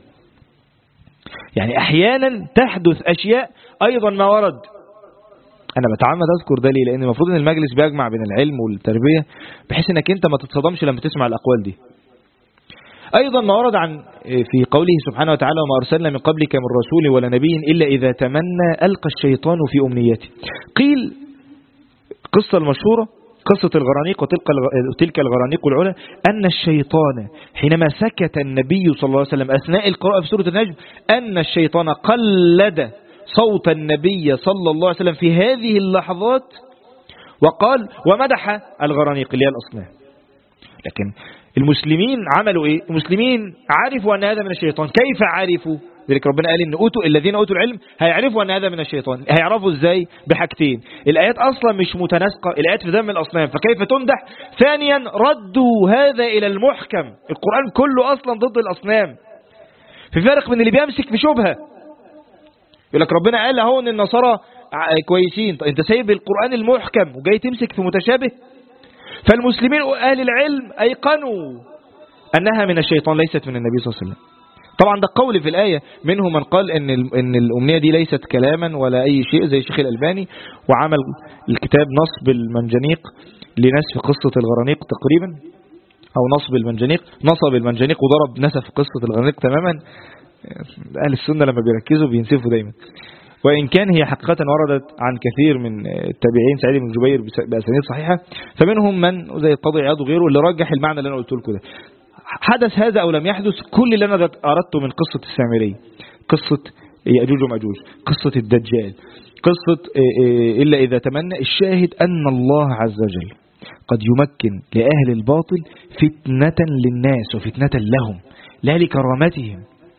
يعني أحيانا تحدث أشياء. أيضا ما ورد، أنا بتعمد أذكر ده ليه؟ لأن المفروض أن المجلس بيجمع بين العلم والتربية بحيث أنك أنت ما تتصدمش لما تسمع الأقوال دي. أيضا ما ورد عن في قوله سبحانه وتعالى وما أرسلنا من قبلك من رسول ولا نبي إلا إذا تمنى ألقى الشيطان في أمنيته. قيل قصة المشهورة قصة الغرانيق وتلك الغرانيق العلا أن الشيطان حينما سكت النبي صلى الله عليه وسلم أثناء القراءة في سورة النجم أن الشيطان قلد صوت النبي صلى الله عليه وسلم في هذه اللحظات وقال ومدح الغرانيق اللي هي الأصنام. لكن المسلمين عملوا إيه؟ المسلمين عرفوا أن هذا من الشيطان. كيف عرفوا؟ ذلك ربنا قال إن الذين أوتوا العلم هيعرفوا أن هذا من الشيطان. هيعرفوا إزاي؟ بحاجتين. الآيات أصلا مش متناسقة، الآيات في ذم الأصنام، فكيف تمدح؟ ثانيا ردوا هذا إلى المحكم. القرآن كله أصلا ضد الأصنام. في فرق من اللي بيمسك بشبهة، يقول لك ربنا قال اهو ان النصارى كويسين، انت سايب القرآن المحكم وجاي تمسك في متشابه. فالمسلمين أهل العلم أيقنوا أنها من الشيطان ليست من النبي صلى الله عليه وسلم. طبعا ده قول في الآية، منهم من قال إن الأمنية دي ليست كلاما ولا أي شيء زي الشيخ الألباني، وعمل الكتاب نصب المنجنيق لنسف قصة الغرانيق تقريبا، أو نصب المنجنيق وضرب نسف قصة الغرانيق تماما. أهل السنة لما بيركزوا بينسفوا دايما، وإن كان هي حقيقة وردت عن كثير من التابعين سعيد بن جبير بأسانيد صحيحة، فمنهم من زي القاضي عياض وغيره اللي رجح المعنى اللي أنا قلت لكم ده. حدث هذا أو لم يحدث، كل اللي أنا أردته من قصة السامري، قصة يأجوج ومأجوج، قصة الدجال، قصة إلا إذا تمنى، الشاهد أن الله عز وجل قد يمكن لأهل الباطل فتنة للناس وفتنة لهم لا لكرامتهم.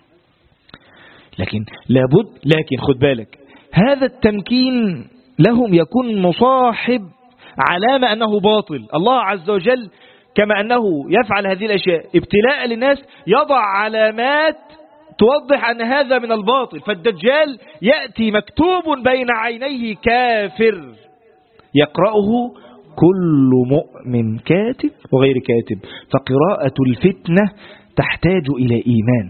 لكن خد بالك، هذا التمكين لهم يكون مصاحب علامة أنه باطل. الله عز وجل كما أنه يفعل هذه الأشياء ابتلاء للناس يضع علامات توضح أن هذا من الباطل. فالدجال يأتي مكتوب بين عينيه كافر يقرأه كل مؤمن كاتب وغير كاتب، فقراءة الفتنة تحتاج إلى إيمان.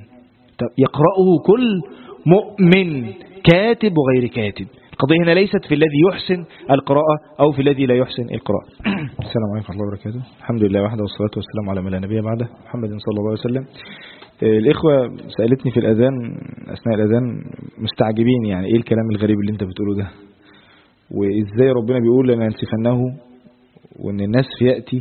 يقرأه كل مؤمن كاتب وغير كاتب. القضية هنا ليست في الذي يحسن القراءة أو في الذي لا يحسن القراءة. السلام عليكم ورحمة الله وبركاته. الحمد لله وحده والصلاة والسلام على من لا نبي بعده، محمد صلى الله عليه وسلم. الإخوة سألتني في الأذان أثناء الأذان مستعجبين، يعني إيه الكلام الغريب اللي أنت بتقوله ده، وإزاي ربنا بيقول لنا ينسفنه، وإن الناس يأتي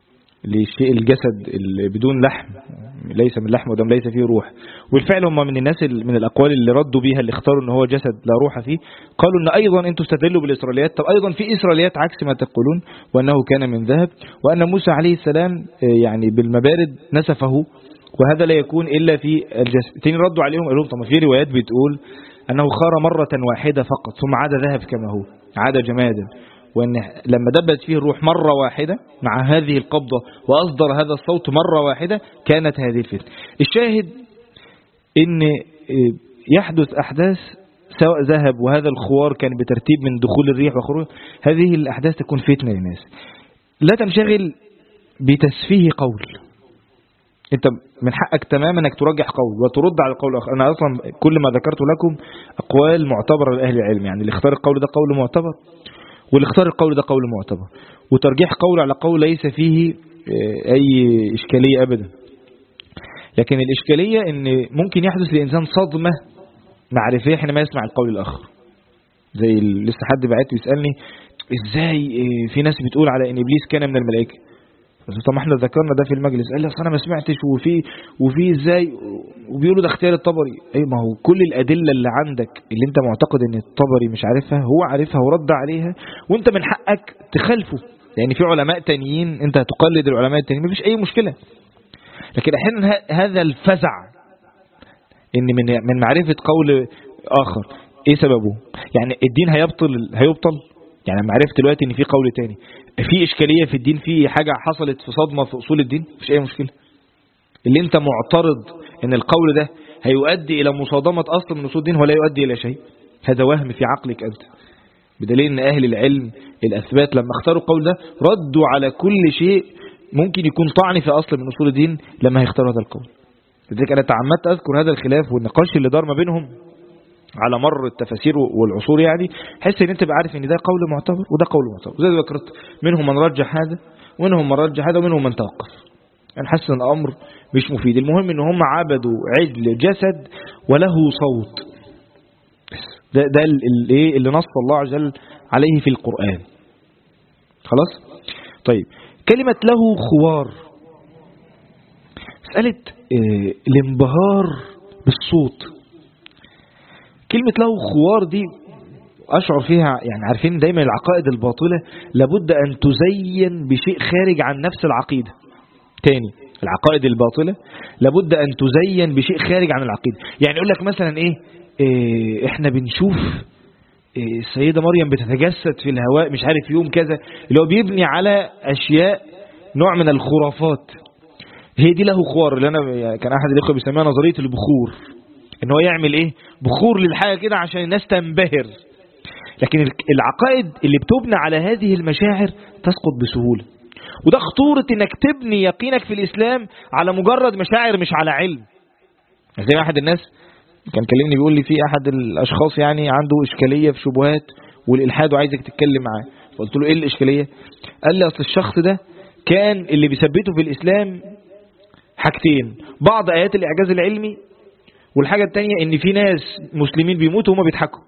لشيء الجسد اللي بدون لحم، ليس من لحم ودم، ليس فيه روح. والفعل هم من الناس من الأقوال اللي ردوا بيها، اللي اختاروا ان هو جسد لا روح فيه، قالوا ان ايضا انتم استدلوا بالإسرائيليات. طب ايضا في إسرائيليات عكس ما تقولون، وانه كان من ذهب، وان موسى عليه السلام يعني بالمبارد نسفه، وهذا لا يكون الا في الجسد. تاني ردوا عليهم قالوا طب في روايات بتقول انه خار مرة واحدة فقط ثم عاد ذهب كما هو، عاد جمادا، وأن لما دبت فيه الروح مرة واحدة مع هذه القبضة وأصدر هذا الصوت مرة واحدة كانت هذه الفتنة. الشاهد إن يحدث أحداث سواء ذهب وهذا الخوار كان بترتيب من دخول الريح وخروج، هذه الأحداث تكون فتنة للناس. لا تنشغل بتسفيه قول، أنت من حقك تماما أنك ترجح قول وترد على القول الآخر. أنا أصلا كل ما ذكرت لكم أقوال معتبرة لأهل العلم، يعني اللي اختار القول ده قول معتبر، واللي اختار القول ده قول معتبر، وترجيح قول على قول ليس فيه أي إشكالية أبدا. لكن الإشكالية أن ممكن يحدث لإنسان صدمة معرفية حينما يسمع القول الآخر. زي لسه حد بعت يسألني إزاي في ناس بتقول على أن إبليس كان من الملائكة. طب احنا ذكرنا ده في المجلس، قال لي اصل انا ما سمعتش، وفي ازاي، وبيقولوا ده اختيار الطبري. اي ما هو كل الادله اللي عندك اللي انت معتقد ان الطبري مش عارفها هو عارفها ورد عليها، وانت من حقك تخالفه. يعني في علماء تانيين انت هتقلد العلماء التانيين مفيش اي مشكله. لكن احيانا هذا الفزع ان من معرفه قول اخر ايه سببه؟ يعني الدين هيبطل. يعني لما عرفت دلوقتي ان في قول تاني، في إشكالية في الدين، في حاجة حصلت في صدمة في أصول الدين، مفيش أي مشكلة. اللي أنت معترض إن القول ده هيؤدي إلى مصادمة أصل من أصول الدين ولا يؤدي إلى شيء، هذا وهم في عقلك أنت. بدليل أن أهل العلم الأثبات لما اختاروا القول ده ردوا على كل شيء ممكن يكون طعن في أصل من أصول الدين لما هيختاروا هذا القول. لذلك أنا تعمدت أذكر هذا الخلاف والنقاش اللي دار ما بينهم على مر التفاسير والعصور، يعني حس ان انت عارف ان ده قول معتبر وده قول معتبر. زي ما ذكرت منهم من رجح هذا ومنهم من رجح هذا ومنهم من توقف. انا حاسس ان الامر مش مفيد. المهم ان هم عبدوا عجل جسد وله صوت. ده اللي نص الله عز وجل عليه في القرآن. خلاص. طيب كلمة له خوار، مسألة الانبهار بالصوت. كلمة له خوار دي أشعر فيها، يعني عارفين دايما العقائد الباطلة لابد أن تزين بشيء خارج عن نفس العقيدة. تاني، العقائد الباطلة لابد أن تزين بشيء خارج عن العقيدة. يعني يقول لك مثلا احنا بنشوف السيدة مريم بتتجسد في الهواء مش عارف يوم كذا، اللي هو بيبني على أشياء نوع من الخرافات. هي دي له خوار، اللي أنا كان أحد الإخوة بيسميها نظرية البخور، إن هو يعمل بخور للحاجة كده عشان الناس تنبهر. لكن العقائد اللي بتبنى على هذه المشاعر تسقط بسهولة، وده خطورة إنك تبني يقينك في الإسلام على مجرد مشاعر مش على علم. زي ما أحد الناس كان كلمني بيقول لي في أحد الأشخاص يعني عنده إشكالية في شبهات والإلحاد وعايزك تتكلم معاه. فقلت له إيه الإشكالية؟ قال لي أصل الشخص ده كان اللي بيثبته في الإسلام حاجتين: بعض آيات الإعجاز العلمي، والحاجة التانية إن في ناس مسلمين بيموتوا وهم بيضحكوا.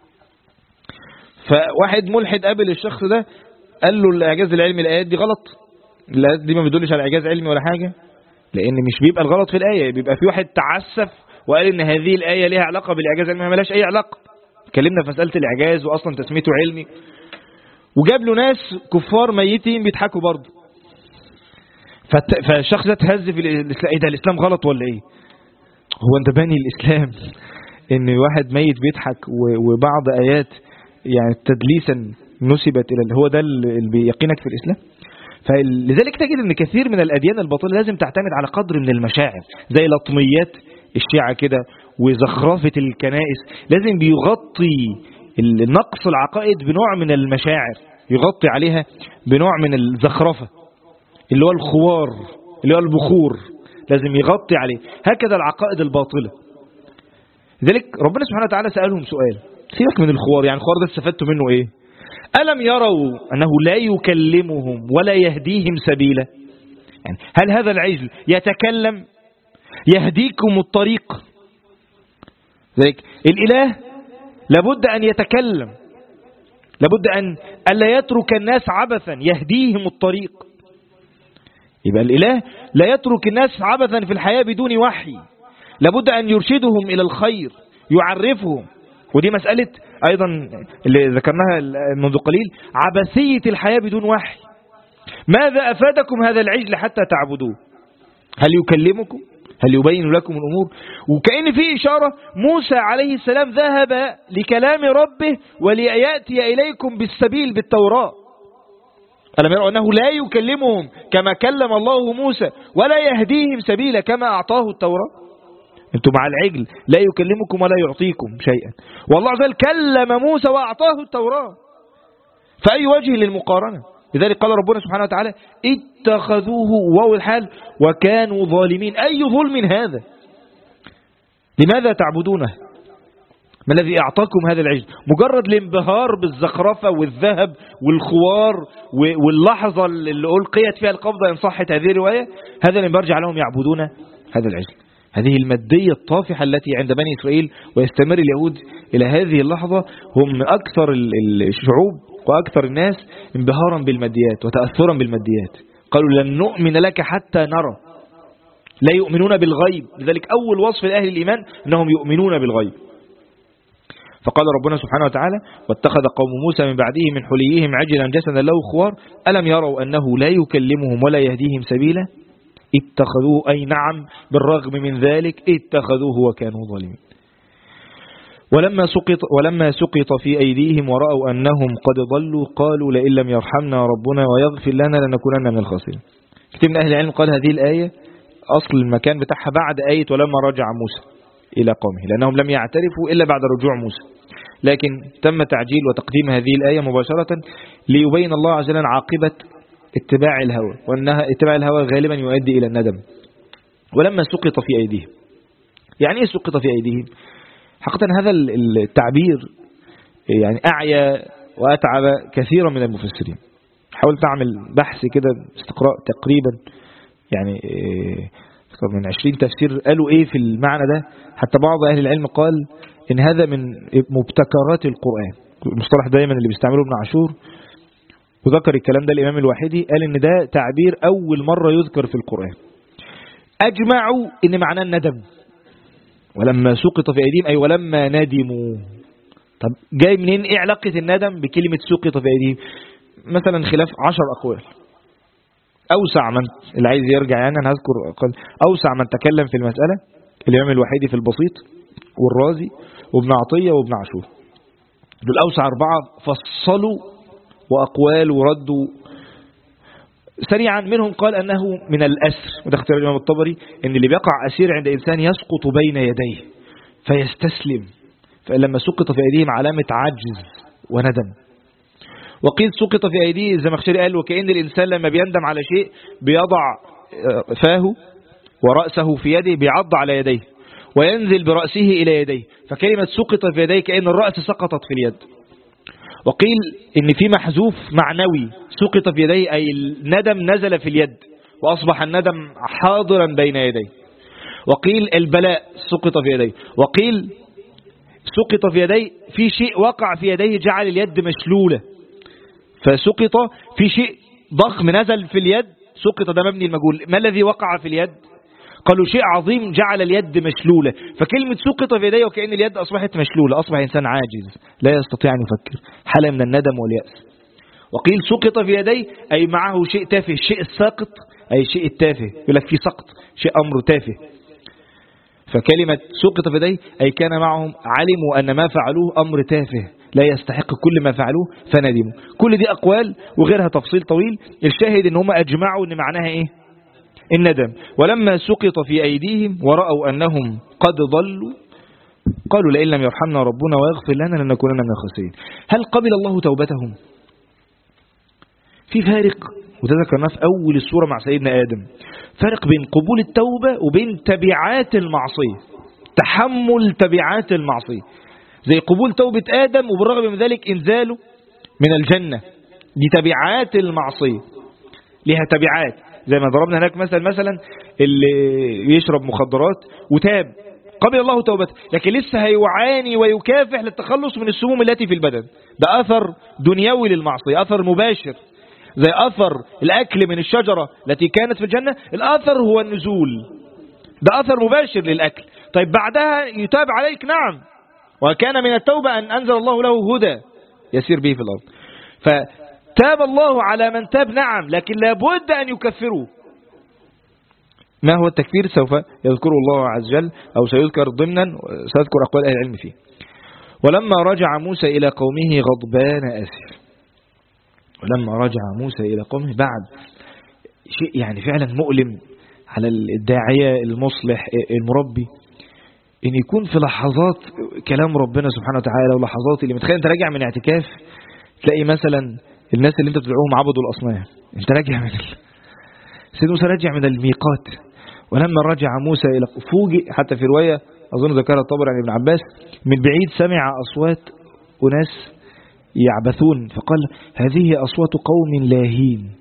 فواحد ملحد قابل الشخص ده قال له الإعجاز العلمي الآيات دي غلط، الآيات دي ما بيدلش على إعجاز علمي ولا حاجة، لأن مش بيبقى الغلط في الآية، بيبقى في واحد تعسف وقال إن هذه الآية لها علاقة بالإعجاز العلمي، ما لهاش أي علاقة. اتكلمنا في مسألة الإعجاز وأصلا تسميته علمي، وجاب له ناس كفار ميتين بيضحكوا برضه. فالشخص ده تهز في الإسلام، إيه ده الإسلام غلط ولا إيه؟ هو أنت باني الإسلام إن واحد ميت بيضحك وبعض آيات يعني تدليسا نسبت إلى اللي هو ده اللي بيقينك في الإسلام؟ فلذلك تجد أن كثير من الأديان الباطلة لازم تعتمد على قدر من المشاعر، زي لطميات الشيعة كده وزخرفة الكنائس، لازم بيغطي النقص العقائد بنوع من المشاعر، يغطي عليها بنوع من الزخرفة اللي هو الخوار، اللي هو البخور، لازم يغطي عليه. هكذا العقائد الباطلة. لذلك ربنا سبحانه وتعالى سألهم سؤال: سيبك من الخوار، يعني الخوار ده استفدتوا منه ايه؟ ألم يروا أنه لا يكلمهم ولا يهديهم سبيلا؟ يعني هل هذا العجل يتكلم يهديكم الطريق؟ ذلك الإله لابد أن يتكلم، لابد أن ألا يترك الناس عبثا، يهديهم الطريق. يبقى الإله لا يترك الناس عبثا في الحياة بدون وحي، لابد أن يرشدهم إلى الخير، يعرفهم. ودي مسألة أيضا اللي ذكرناها منذ قليل، عبثية الحياة بدون وحي. ماذا أفادكم هذا العجل حتى تعبدوه؟ هل يكلمكم؟ هل يبين لكم الأمور؟ وكأن في إشارة موسى عليه السلام ذهب لكلام ربه وليأتي إليكم بالسبيل بالتوراة. ألم يروا أنه لا يكلمهم كما كلم الله موسى ولا يهديهم سبيلا كما أعطاه التوراة؟ انتم مع العجل لا يكلمكم ولا يعطيكم شيئا، والله عز وجل كلم موسى وأعطاه التوراة. فأي وجه للمقارنة؟ لذلك قال ربنا سبحانه وتعالى: اتخذوه واو الحال وكانوا ظالمين. أي ظلم هذا؟ لماذا تعبدونه؟ ما الذي أعطاكم هذا العجل؟ مجرد الانبهار بالزخرفة والذهب والخوار واللحظة اللي ألقيت فيها القبضة إن صحت هذه الرواية، هذا اللي برجع لهم يعبدون هذا العجل. هذه المادية الطافحة التي عند بني إسرائيل، ويستمر اليهود إلى هذه اللحظة، هم من أكثر الشعوب وأكثر الناس انبهارا بالماديات وتأثرا بالماديات. قالوا لن نؤمن لك حتى نرى. لا يؤمنون بالغيب، لذلك أول وصف لأهل الإيمان أنهم يؤمنون بالغيب. فقال ربنا سبحانه وتعالى: واتخذ قوم موسى من بعده من حليهم عجلا جسدا له خوار ألم يروا أنه لا يكلمهم ولا يهديهم سبيلا اتخذوه، أي نعم بالرغم من ذلك اتخذوه وكانوا ظالمين. ولما سقط في أيديهم ورأوا أنهم قد ضلوا قالوا لئن لم يرحمنا ربنا ويغفر لنا لنكونن من الخاسرين. كتير من أهل العلم قال هذه الآية أصل المكان بتاعها بعد آية ولما رجع موسى إلى قومه، لأنهم لم يعترفوا إلا بعد رجوع موسى، لكن تم تعجيل وتقديم هذه الآية مباشرة ليبين الله عز وجل عاقبة اتباع الهوى، وأنها اتباع الهوى غالبا يؤدي إلى الندم. ولما سقط في أيديهم، يعني إيه سقط في أيديهم؟ حقيقة هذا التعبير يعني أعيا وأتعب كثيرا من المفسرين. حاولت أعمل بحث كده استقراء تقريبا يعني أكثر من 20 تفسير قالوا إيه في المعنى ده. حتى بعض أهل العلم قال إن هذا من مبتكرات القرآن، المصطلح دائما اللي بيستعمله ابن عاشور، وذكر الكلام ده الإمام الواحدي، قال إن ده تعبير أول مرة يذكر في القرآن. أجمعوا إن معناه الندم، ولما سقط في أيديهم أي ولما ندموا. طب جاي منين؟ إيه علاقة الندم بكلمة سقط في أيديهم؟ مثلا خلاف 10 أقوال. أوسع من اللي عايز يرجع يعني أنا هذكر أقل. أوسع من تكلم في المسألة الإمام الواحدي في البسيط، والرازي، وابن عطية، وابن عاشور. دول أوسع 4 فصلوا وأقوال وردوا سريعا. منهم قال أنه من الأسر، وده اختيار الإمام الطبري، إن اللي بيقع أسير عند إنسان يسقط بين يديه فيستسلم، فلما سقط في أيديهم علامة عجز وندم. وقيل سقط في أيديه الزمخشري قال وكأن الإنسان لما بيندم على شيء بيضع فاه ورأسه في يده، بيعض على يديه وينزل برأسه إلى يديه، فكلمة سقط في يديه كأن الرأس سقطت في اليد. وقيل إن في محذوف معنوي، سقط في يديه أي الندم نزل في اليد وأصبح الندم حاضرا بين يديه. وقيل البلاء سقط في يديه. وقيل سقط في يديه في شيء وقع في يديه جعل اليد مشلولة، فسقط في شيء ضخم نزل في اليد، سقط ده مبني المجهول. ما الذي وقع في اليد؟ قالوا شيء عظيم جعل اليد مشلولة، فكلمة سقط في يديه وكأن اليد أصبحت مشلولة، أصبح إنسان عاجز لا يستطيع أن يفكر، حالة من الندم واليأس. وقيل سقط في يديه أي معه شيء تافه، الشيء الساقط أي شيء التافه، يقول لك في سقط شيء أمر تافه. فكلمة سقط في يديه أي كان معهم علموا أن ما فعلوه أمر تافه لا يستحق كل ما فعلوه فندموا. كل دي أقوال وغيرها تفصيل طويل. الشاهد إن هم أجمعوا أن معناها إيه؟ الندم. ولما سقط في أيديهم ورأوا أنهم قد ضلوا قالوا لئن لم يرحمنا ربنا ويغفر لنا لنكونن من الخاسرين. هل قبل الله توبتهم؟ في فارق، وده ذكرناه في أول السورة مع سيدنا آدم، فرق بين قبول التوبة وبين تبعات المعصية، تحمل تبعات المعصية. زي قبول توبة آدم وبالرغم من ذلك إنزاله من الجنة، دي تبعات المعصية، لها تبعات. زي ما ضربنا هناك مثلا اللي يشرب مخدرات وتاب قبل الله توبته، لكن لسه هيعاني ويكافح للتخلص من السموم التي في البدن، ده أثر دنيوي للمعصية، أثر مباشر. زي أثر الأكل من الشجرة التي كانت في الجنة، الأثر هو النزول، ده أثر مباشر للأكل. طيب بعدها يتاب عليك، نعم، وكان من التوبة أن أنزل الله له هدى يسير به في الأرض، فتاب الله على من تاب، نعم، لكن لابد أن يكفروا. ما هو التكفير سوف يذكره الله عز وجل أو سيذكر ضمنا، سأذكر أقوال أهل العلم فيه. ولما رجع موسى إلى قومه غضبان أسف. ولما رجع موسى إلى قومه بعد شيء يعني فعلا مؤلم على الداعية المصلح المربي، إن يكون في لحظات كلام ربنا سبحانه وتعالى، ولحظات اللي متخيل أنت راجع من اعتكاف تلاقي مثلا الناس اللي أنت بتدعوهم عبدوا الأصنام، أنت راجع من سيد موسى راجع من الميقات. ولما رجع موسى إلى فوجئ، حتى في رواية أظن ذكرها الطبري عن ابن عباس، من بعيد سمع أصوات أناس يعبثون فقال هذه أصوات قوم لاهين.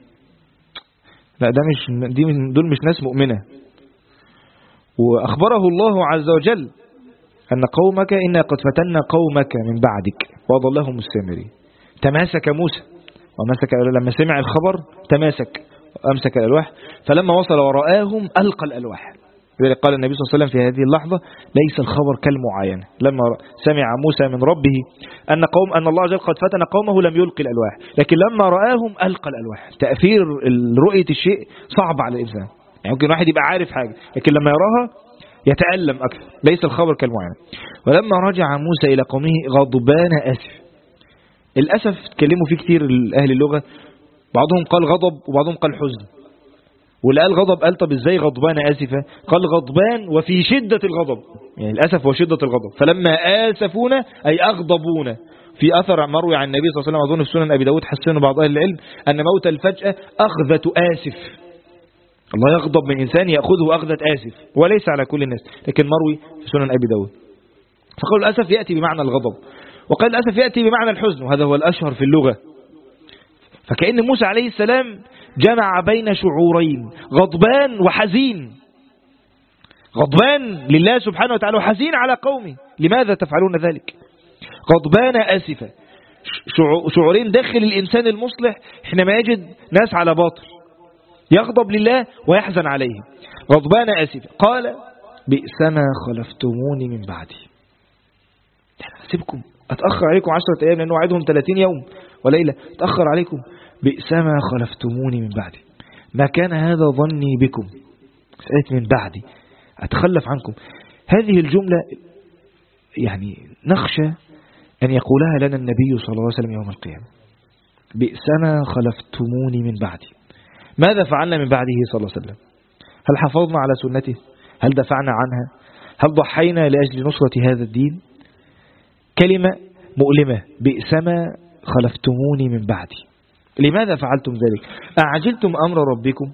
لا، ده مش دول مش ناس مؤمنة. وأخبره الله عز وجل أن قومك إنا قد فتنا قومك من بعدك وأضلهم السامري. تماسك موسى ومسك، لما سمع الخبر تماسك أمسك الألواح، فلما وصل ورآهم ألقى الألواح. لذلك قال النبي صلى الله عليه وسلم في هذه اللحظة ليس الخبر كالمعاينة. لما سمع موسى من ربه أن الله عز وجل قد فتن قومه لم يلقي الألواح، لكن لما رآهم ألقى الألواح. تأثير رؤية الشيء صعب على الإنسان، يعني ممكن واحد يبقى عارف حاجة لكن لما يراها يتألم أكثر. ليس الخبر كالمعاينة. ولما رجع موسى إلى قومه غضبان أسف. الأسف تكلموا فيه كثير أهل اللغة، بعضهم قال غضب وبعضهم قال حزن. واللي قال غضب قال طب ازاي غضبان آسفة؟ قال غضبان وفي شدة الغضب، يعني الأسف وشدة الغضب. فلما آسفونا أي أغضبونا. في أثر مروي عن النبي صلى الله عليه وسلم أظن في سنن أبي داود، حسنه بعض أهل العلم، أن موت الفجأة أخذة آسف. الله يغضب من إنسان يأخذه أخذة آسف، وليس على كل الناس، لكن مروي في سنن أبي داود. فقالوا الأسف يأتي بمعنى الغضب، وقال الأسف يأتي بمعنى الحزن، وهذا هو الأشهر في اللغة. فكأن موسى عليه السلام جمع بين شعورين، غضبان وحزين. غضبان لله سبحانه وتعالى وحزين على قومه، لماذا تفعلون ذلك؟ غضبان أسفة. شعورين داخل الإنسان المصلح حينما يجد ناس على باطل، يغضب لله ويحزن عليه. غضبان آسف، قال بئسما خلفتموني من بعدي. أسيبكم أتأخر عليكم 10 أيام لأنه وعدهم 30 يوم وليلة، أتأخر عليكم. بئسما خلفتموني من بعدي، ما كان هذا ظني بكم، سألت من بعدي أتخلف عنكم. هذه الجملة يعني نخشى أن يقولها لنا النبي صلى الله عليه وسلم يوم القيامة. بئسما خلفتموني من بعدي. ماذا فعلنا من بعده صلى الله عليه وسلم؟ هل حافظنا على سنته؟ هل دفعنا عنها؟ هل ضحينا لأجل نصرة هذا الدين؟ كلمة مؤلمة، بئسما خلفتموني من بعدي. لماذا فعلتم ذلك؟ أعجلتم أمر ربكم؟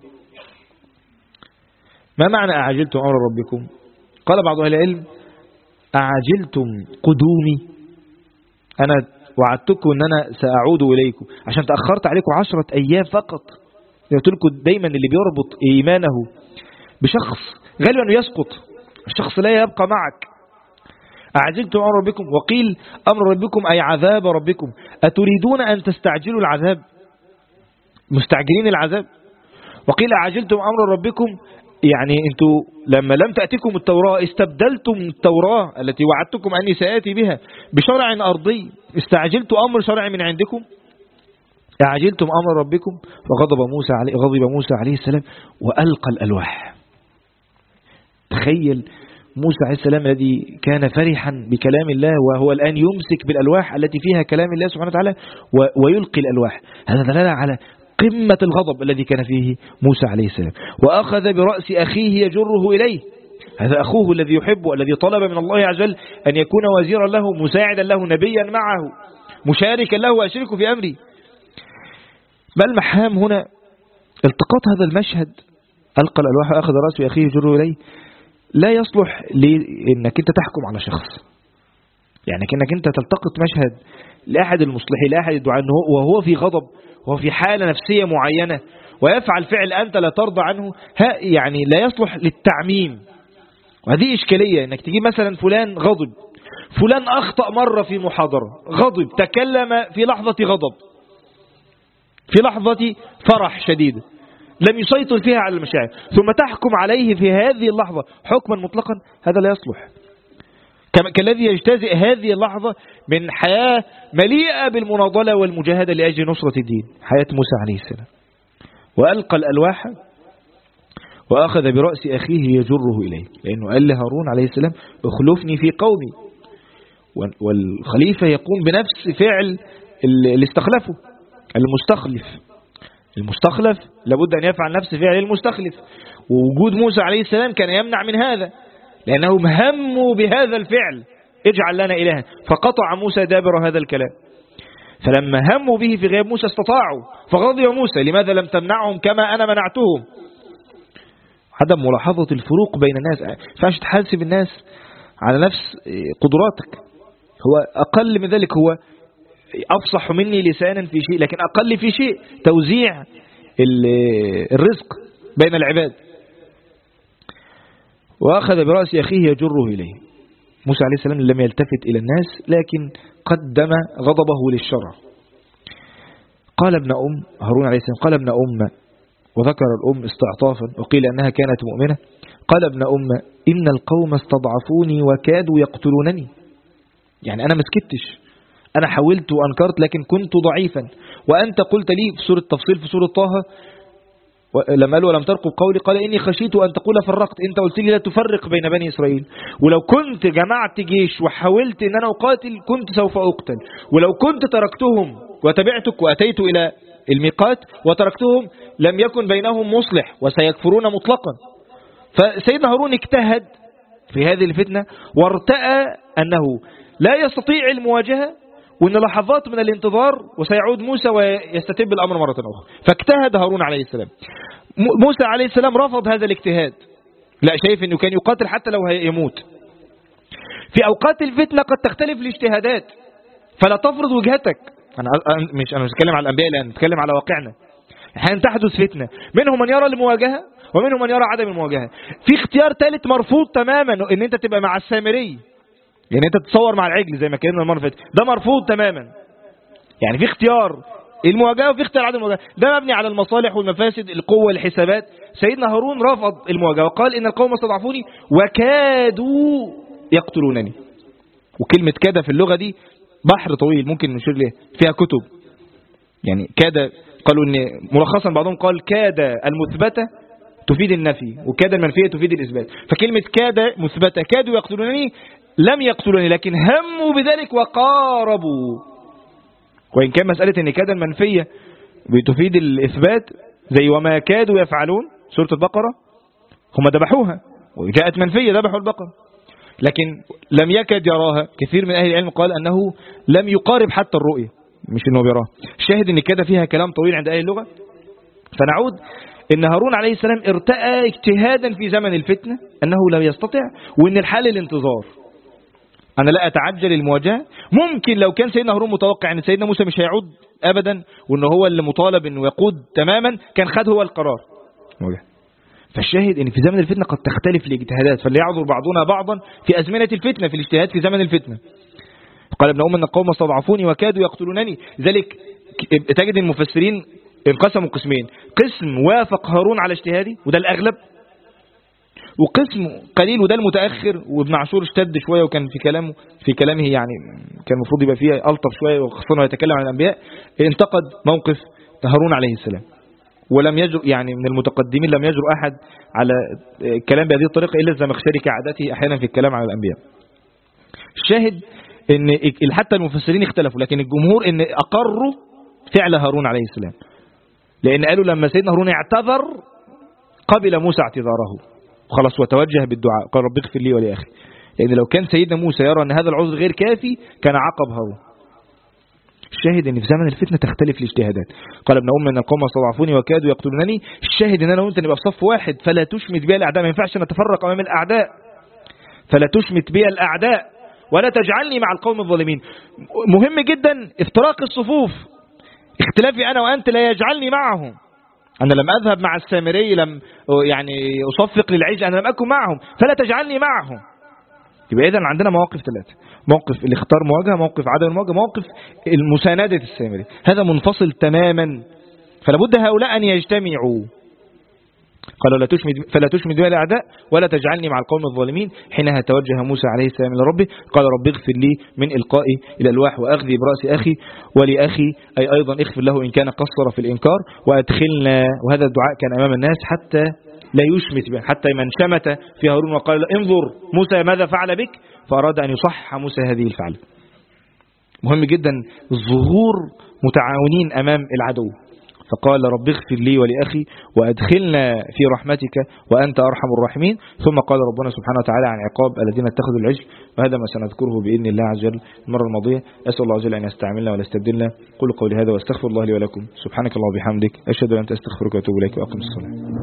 ما معنى أعجلتم أمر ربكم؟ قال بعض أهل العلم أعجلتم قدومي، أنا وعدتكم أن أنا سأعود إليكم عشان تأخرت عليكم 10 أيام فقط. قلت لكم دايما اللي بيربط إيمانه بشخص غالبا يسقط، الشخص لا يبقى معك. أعجلتم أمر ربكم، وقيل أمر ربكم أي عذاب ربكم. أتريدون أن تستعجلوا العذاب؟ مستعجلين العذاب. وقيل أعجلتم أمر ربكم يعني أنتوا لما لم تأتكم التوراة استبدلتم التوراة التي وعدتكم أني سآتي بها بشرع أرضي، استعجلتم أمر شرع من عندكم. أعجلتم أمر ربكم. غضب موسى عليه السلام وألقى الألواح. تخيل موسى عليه السلام الذي كان فرحا بكلام الله وهو الآن يمسك بالألواح التي فيها كلام الله سبحانه وتعالى ويلقي الألواح. هذا دلالة على قمة الغضب الذي كان فيه موسى عليه السلام. وأخذ برأس أخيه يجره إليه، هذا أخوه الذي يحبه، الذي طلب من الله عز وجل أن يكون وزيرا له، مساعدا له، نبيا معه، مشاركا له وأشركه في أمري. ما المحام هنا؟ التقاط هذا المشهد، ألقى الألواح وأخذ رأس أخيه يجره إليه، لا يصلح لأنك أنت تحكم على شخص. يعني كأنك أنت تلتقط مشهد لأحد المصلحين، لأحد الدعاء وهو في غضب وهو في حالة نفسية معينة ويفعل فعل أنت لا ترضى عنه، يعني لا يصلح للتعميم. وهذه إشكالية، أنك تجيب مثلا فلان غضب، فلان أخطأ مرة في محاضرة، غضب، تكلم في لحظة غضب، في لحظة فرح شديد لم يسيطر فيها على المشاعر، ثم تحكم عليه في هذه اللحظة حكما مطلقا، هذا لا يصلح. كالذي يجتزئ هذه اللحظة من حياة مليئة بالمناضلة والمجاهدة لأجل نصرة الدين، حياة موسى عليه السلام. وألقى الألواح وأخذ برأس أخيه يجره إليه، لأنه قال لهارون عليه السلام اخلفني في قومي، والخليفة يقوم بنفس فعل اللي استخلفه. المستخلف لابد أن يفعل نفس فعل المستخلف، ووجود موسى عليه السلام كان يمنع من هذا، لأنهم هموا بهذا الفعل، اجعل لنا إلها، فقطع موسى دابر هذا الكلام. فلما هموا به في غياب موسى استطاعوا، فغضب موسى لماذا لم تمنعهم كما أنا منعتهم. عدم ملاحظة الفروق بين الناس، فاش تحاسب الناس على نفس قدراتك. هو أقل من ذلك، هو أفصح مني لسانا في شيء، لكن أقل في شيء توزيع الرزق بين العباد. وأخذ برأس أخيه يجره إليه. موسى عليه السلام لم يلتفت إلى الناس، لكن قدم غضبه للشرع. قال ابن هارون عليه السلام قال ابن وذكر الأم استعطافا، وقيل أنها كانت مؤمنة. قال ابن إن القوم استضعفوني وكادوا يقتلونني. يعني أنا ما سكتش، أنا حاولت وأنكرت لكن كنت ضعيفا، وأنت قلت لي في سورة التفصيل في سورة طه لما قال ولم ترقب قولي قال إني خشيت أن تقول فرقت، أنت قلت لي لا تفرق بين بني إسرائيل، ولو كنت جمعت جيش وحاولت أن أنا أقاتل كنت سوف أقتل، ولو كنت تركتهم وتبعتك وأتيت إلى الميقات وتركتهم لم يكن بينهم مصلح وسيكفرون مطلقا. فسيدنا هارون اجتهد في هذه الفتنة وارتأى أنه لا يستطيع المواجهة، وأن لحظات من الانتظار وسيعود موسى ويستتب الأمر مرة أخرى. فاجتهد هارون عليه السلام. موسى عليه السلام رفض هذا الاجتهاد، لا، شايف أنه كان يقاتل حتى لو يموت. في أوقات الفتنة قد تختلف الاجتهادات، فلا تفرض وجهتك. أنا مش بتكلم على الأنبياء الآن، بتكلم على واقعنا. أحيانا تحدث فتنة، منهم من يرى المواجهة ومنهم من يرى عدم المواجهة. في اختيار ثالث مرفوض تماما، ان انت تبقى مع السامري، يعني انت تتصور مع العجل زي ما كنا المره اللي فاتت، ده مرفوض تماما. يعني في اختيار المواجهة وفي اختيار عدم المواجهة، ده مبني على المصالح والمفاسد، القوة، الحسابات. سيدنا هارون رفض المواجهة وقال إن القوم استضعفوني وكادوا يقتلونني. وكلمة كاد في اللغة دي بحر طويل ممكن نشير له، فيها كتب. يعني كاد قالوا إن ملخصا بعضهم قال كاد المثبتة تفيد النفي، وكاد المنفية تفيد الإثبات. فكلمة كاد مثبتة، كادوا يقتلونني، لم يقتلوني لكن هموا بذلك وقاربوا. وإن كان مسألة إن كاد المنفية بتفيد الإثبات زي وما كادوا يفعلون سورة البقرة، هم ذبحوها وجاءت منفية ذبحوا البقرة، لكن لم يكاد يراها. كثير من أهل العلم قال أنه لم يقارب حتى الرؤية، مش أنه بيراها. الشاهد إن كاد فيها كلام طويل عند أهل اللغة. فنعود إن هارون عليه السلام ارتأى اجتهادا في زمن الفتنة أنه لم يستطع، وإن الحال الانتظار. أنا لا أتعجل المواجهة. ممكن لو كان سيدنا هارون متوقع أن سيدنا موسى مش هيعود أبدا وأنه هو اللي مطالب أنه يقود تماما، كان خد هو القرار. فالشاهد أن في زمن الفتنة قد تختلف الاجتهادات، فليعذر بعضنا بعضا في أزمنة الفتنة، في الاجتهاد في زمن الفتنة. قال ابن أم أن القوم استضعفوني وكادوا يقتلونني. ذلك تجد المفسرين انقسموا قسمين: قسم وافق هارون على اجتهادي وده الأغلب، وقسم قليل وده المتأخر. وابن عاشور اشتد شوية وكان في كلامه يعني كان المفروض يبقى فيه ألطف شوية، وخاصة يتكلم عن الأنبياء، انتقد موقف هارون عليه السلام. ولم يجرؤ يعني من المتقدمين لم يجرؤ أحد على الكلام بهذه الطريقة إلا الزمخشري كعادته أحيانا في الكلام على الأنبياء. الشاهد ان حتى المفسرين اختلفوا، لكن الجمهور ان أقروا فعل هارون عليه السلام، لأن قالوا لما سيدنا هارون اعتذر قبل موسى اعتذاره خلاص وتوجه بالدعاء، قال رب اغفر لي ولأخي. لأن لو كان سيدنا موسى يرى أن هذا العذر غير كافي كان عاقب هارون. الشاهد أن في زمن الفتنة تختلف الاجتهادات. قال ابن أم أن القوم استضعفوني وكادوا يقتلونني. الشاهد أن أنا وأنت نبقى في صف واحد، فلا تشمت بي الأعداء. ما ينفعش نتفرق أمام الأعداء. فلا تشمت بي الأعداء ولا تجعلني مع القوم الظالمين. مهم جدا افتراق الصفوف. اختلافي أنا وأنت لا يجعلني معهم. أنا لم أذهب مع السامري، لم يعني أصفق للعجل، أنا لم أكن معهم، فلا تجعلني معهم. يبقى إذن عندنا مواقف ثلاثة: موقف اللي اختار مواجهة، موقف عدم المواجهة، موقف المساندة السامري. هذا منفصل تماما، فلا بد هؤلاء أن يجتمعوا. قالوا فلا تشمد بي الأعداء ولا تجعلني مع القوم الظالمين. حينها توجه موسى عليه السلام إلى ربه قال رب اغفر لي من إلقائي إلى الألواح وأخذي برأس أخي ولأخي، أي أيضا اغفر له إن كان قصر في الإنكار وأدخلنا. وهذا الدعاء كان أمام الناس حتى لا يشمت به، حتى من شمت في هارون وقال انظر موسى ماذا فعل بك، فأراد أن يصحح موسى هذه الفعل. مهم جدا الظهور متعاونين أمام العدو. فقال رب اغفر لي ولأخي وأدخلنا في رحمتك وأنت أرحم الراحمين. ثم قال ربنا سبحانه وتعالى عن عقاب الذين اتخذوا العجل، وهذا ما سنذكره بإذن الله عز وجل المرة الماضية. أسأل الله عز وجل أن يستعملنا ولا يستبدلنا. قولوا قولي هذا واستغفر الله لي ولكم. سبحانك الله وبحمدك، أشهد أن لا إله إلا أنت، أستغفرك وأتوب إليك، وأقم الصلاة.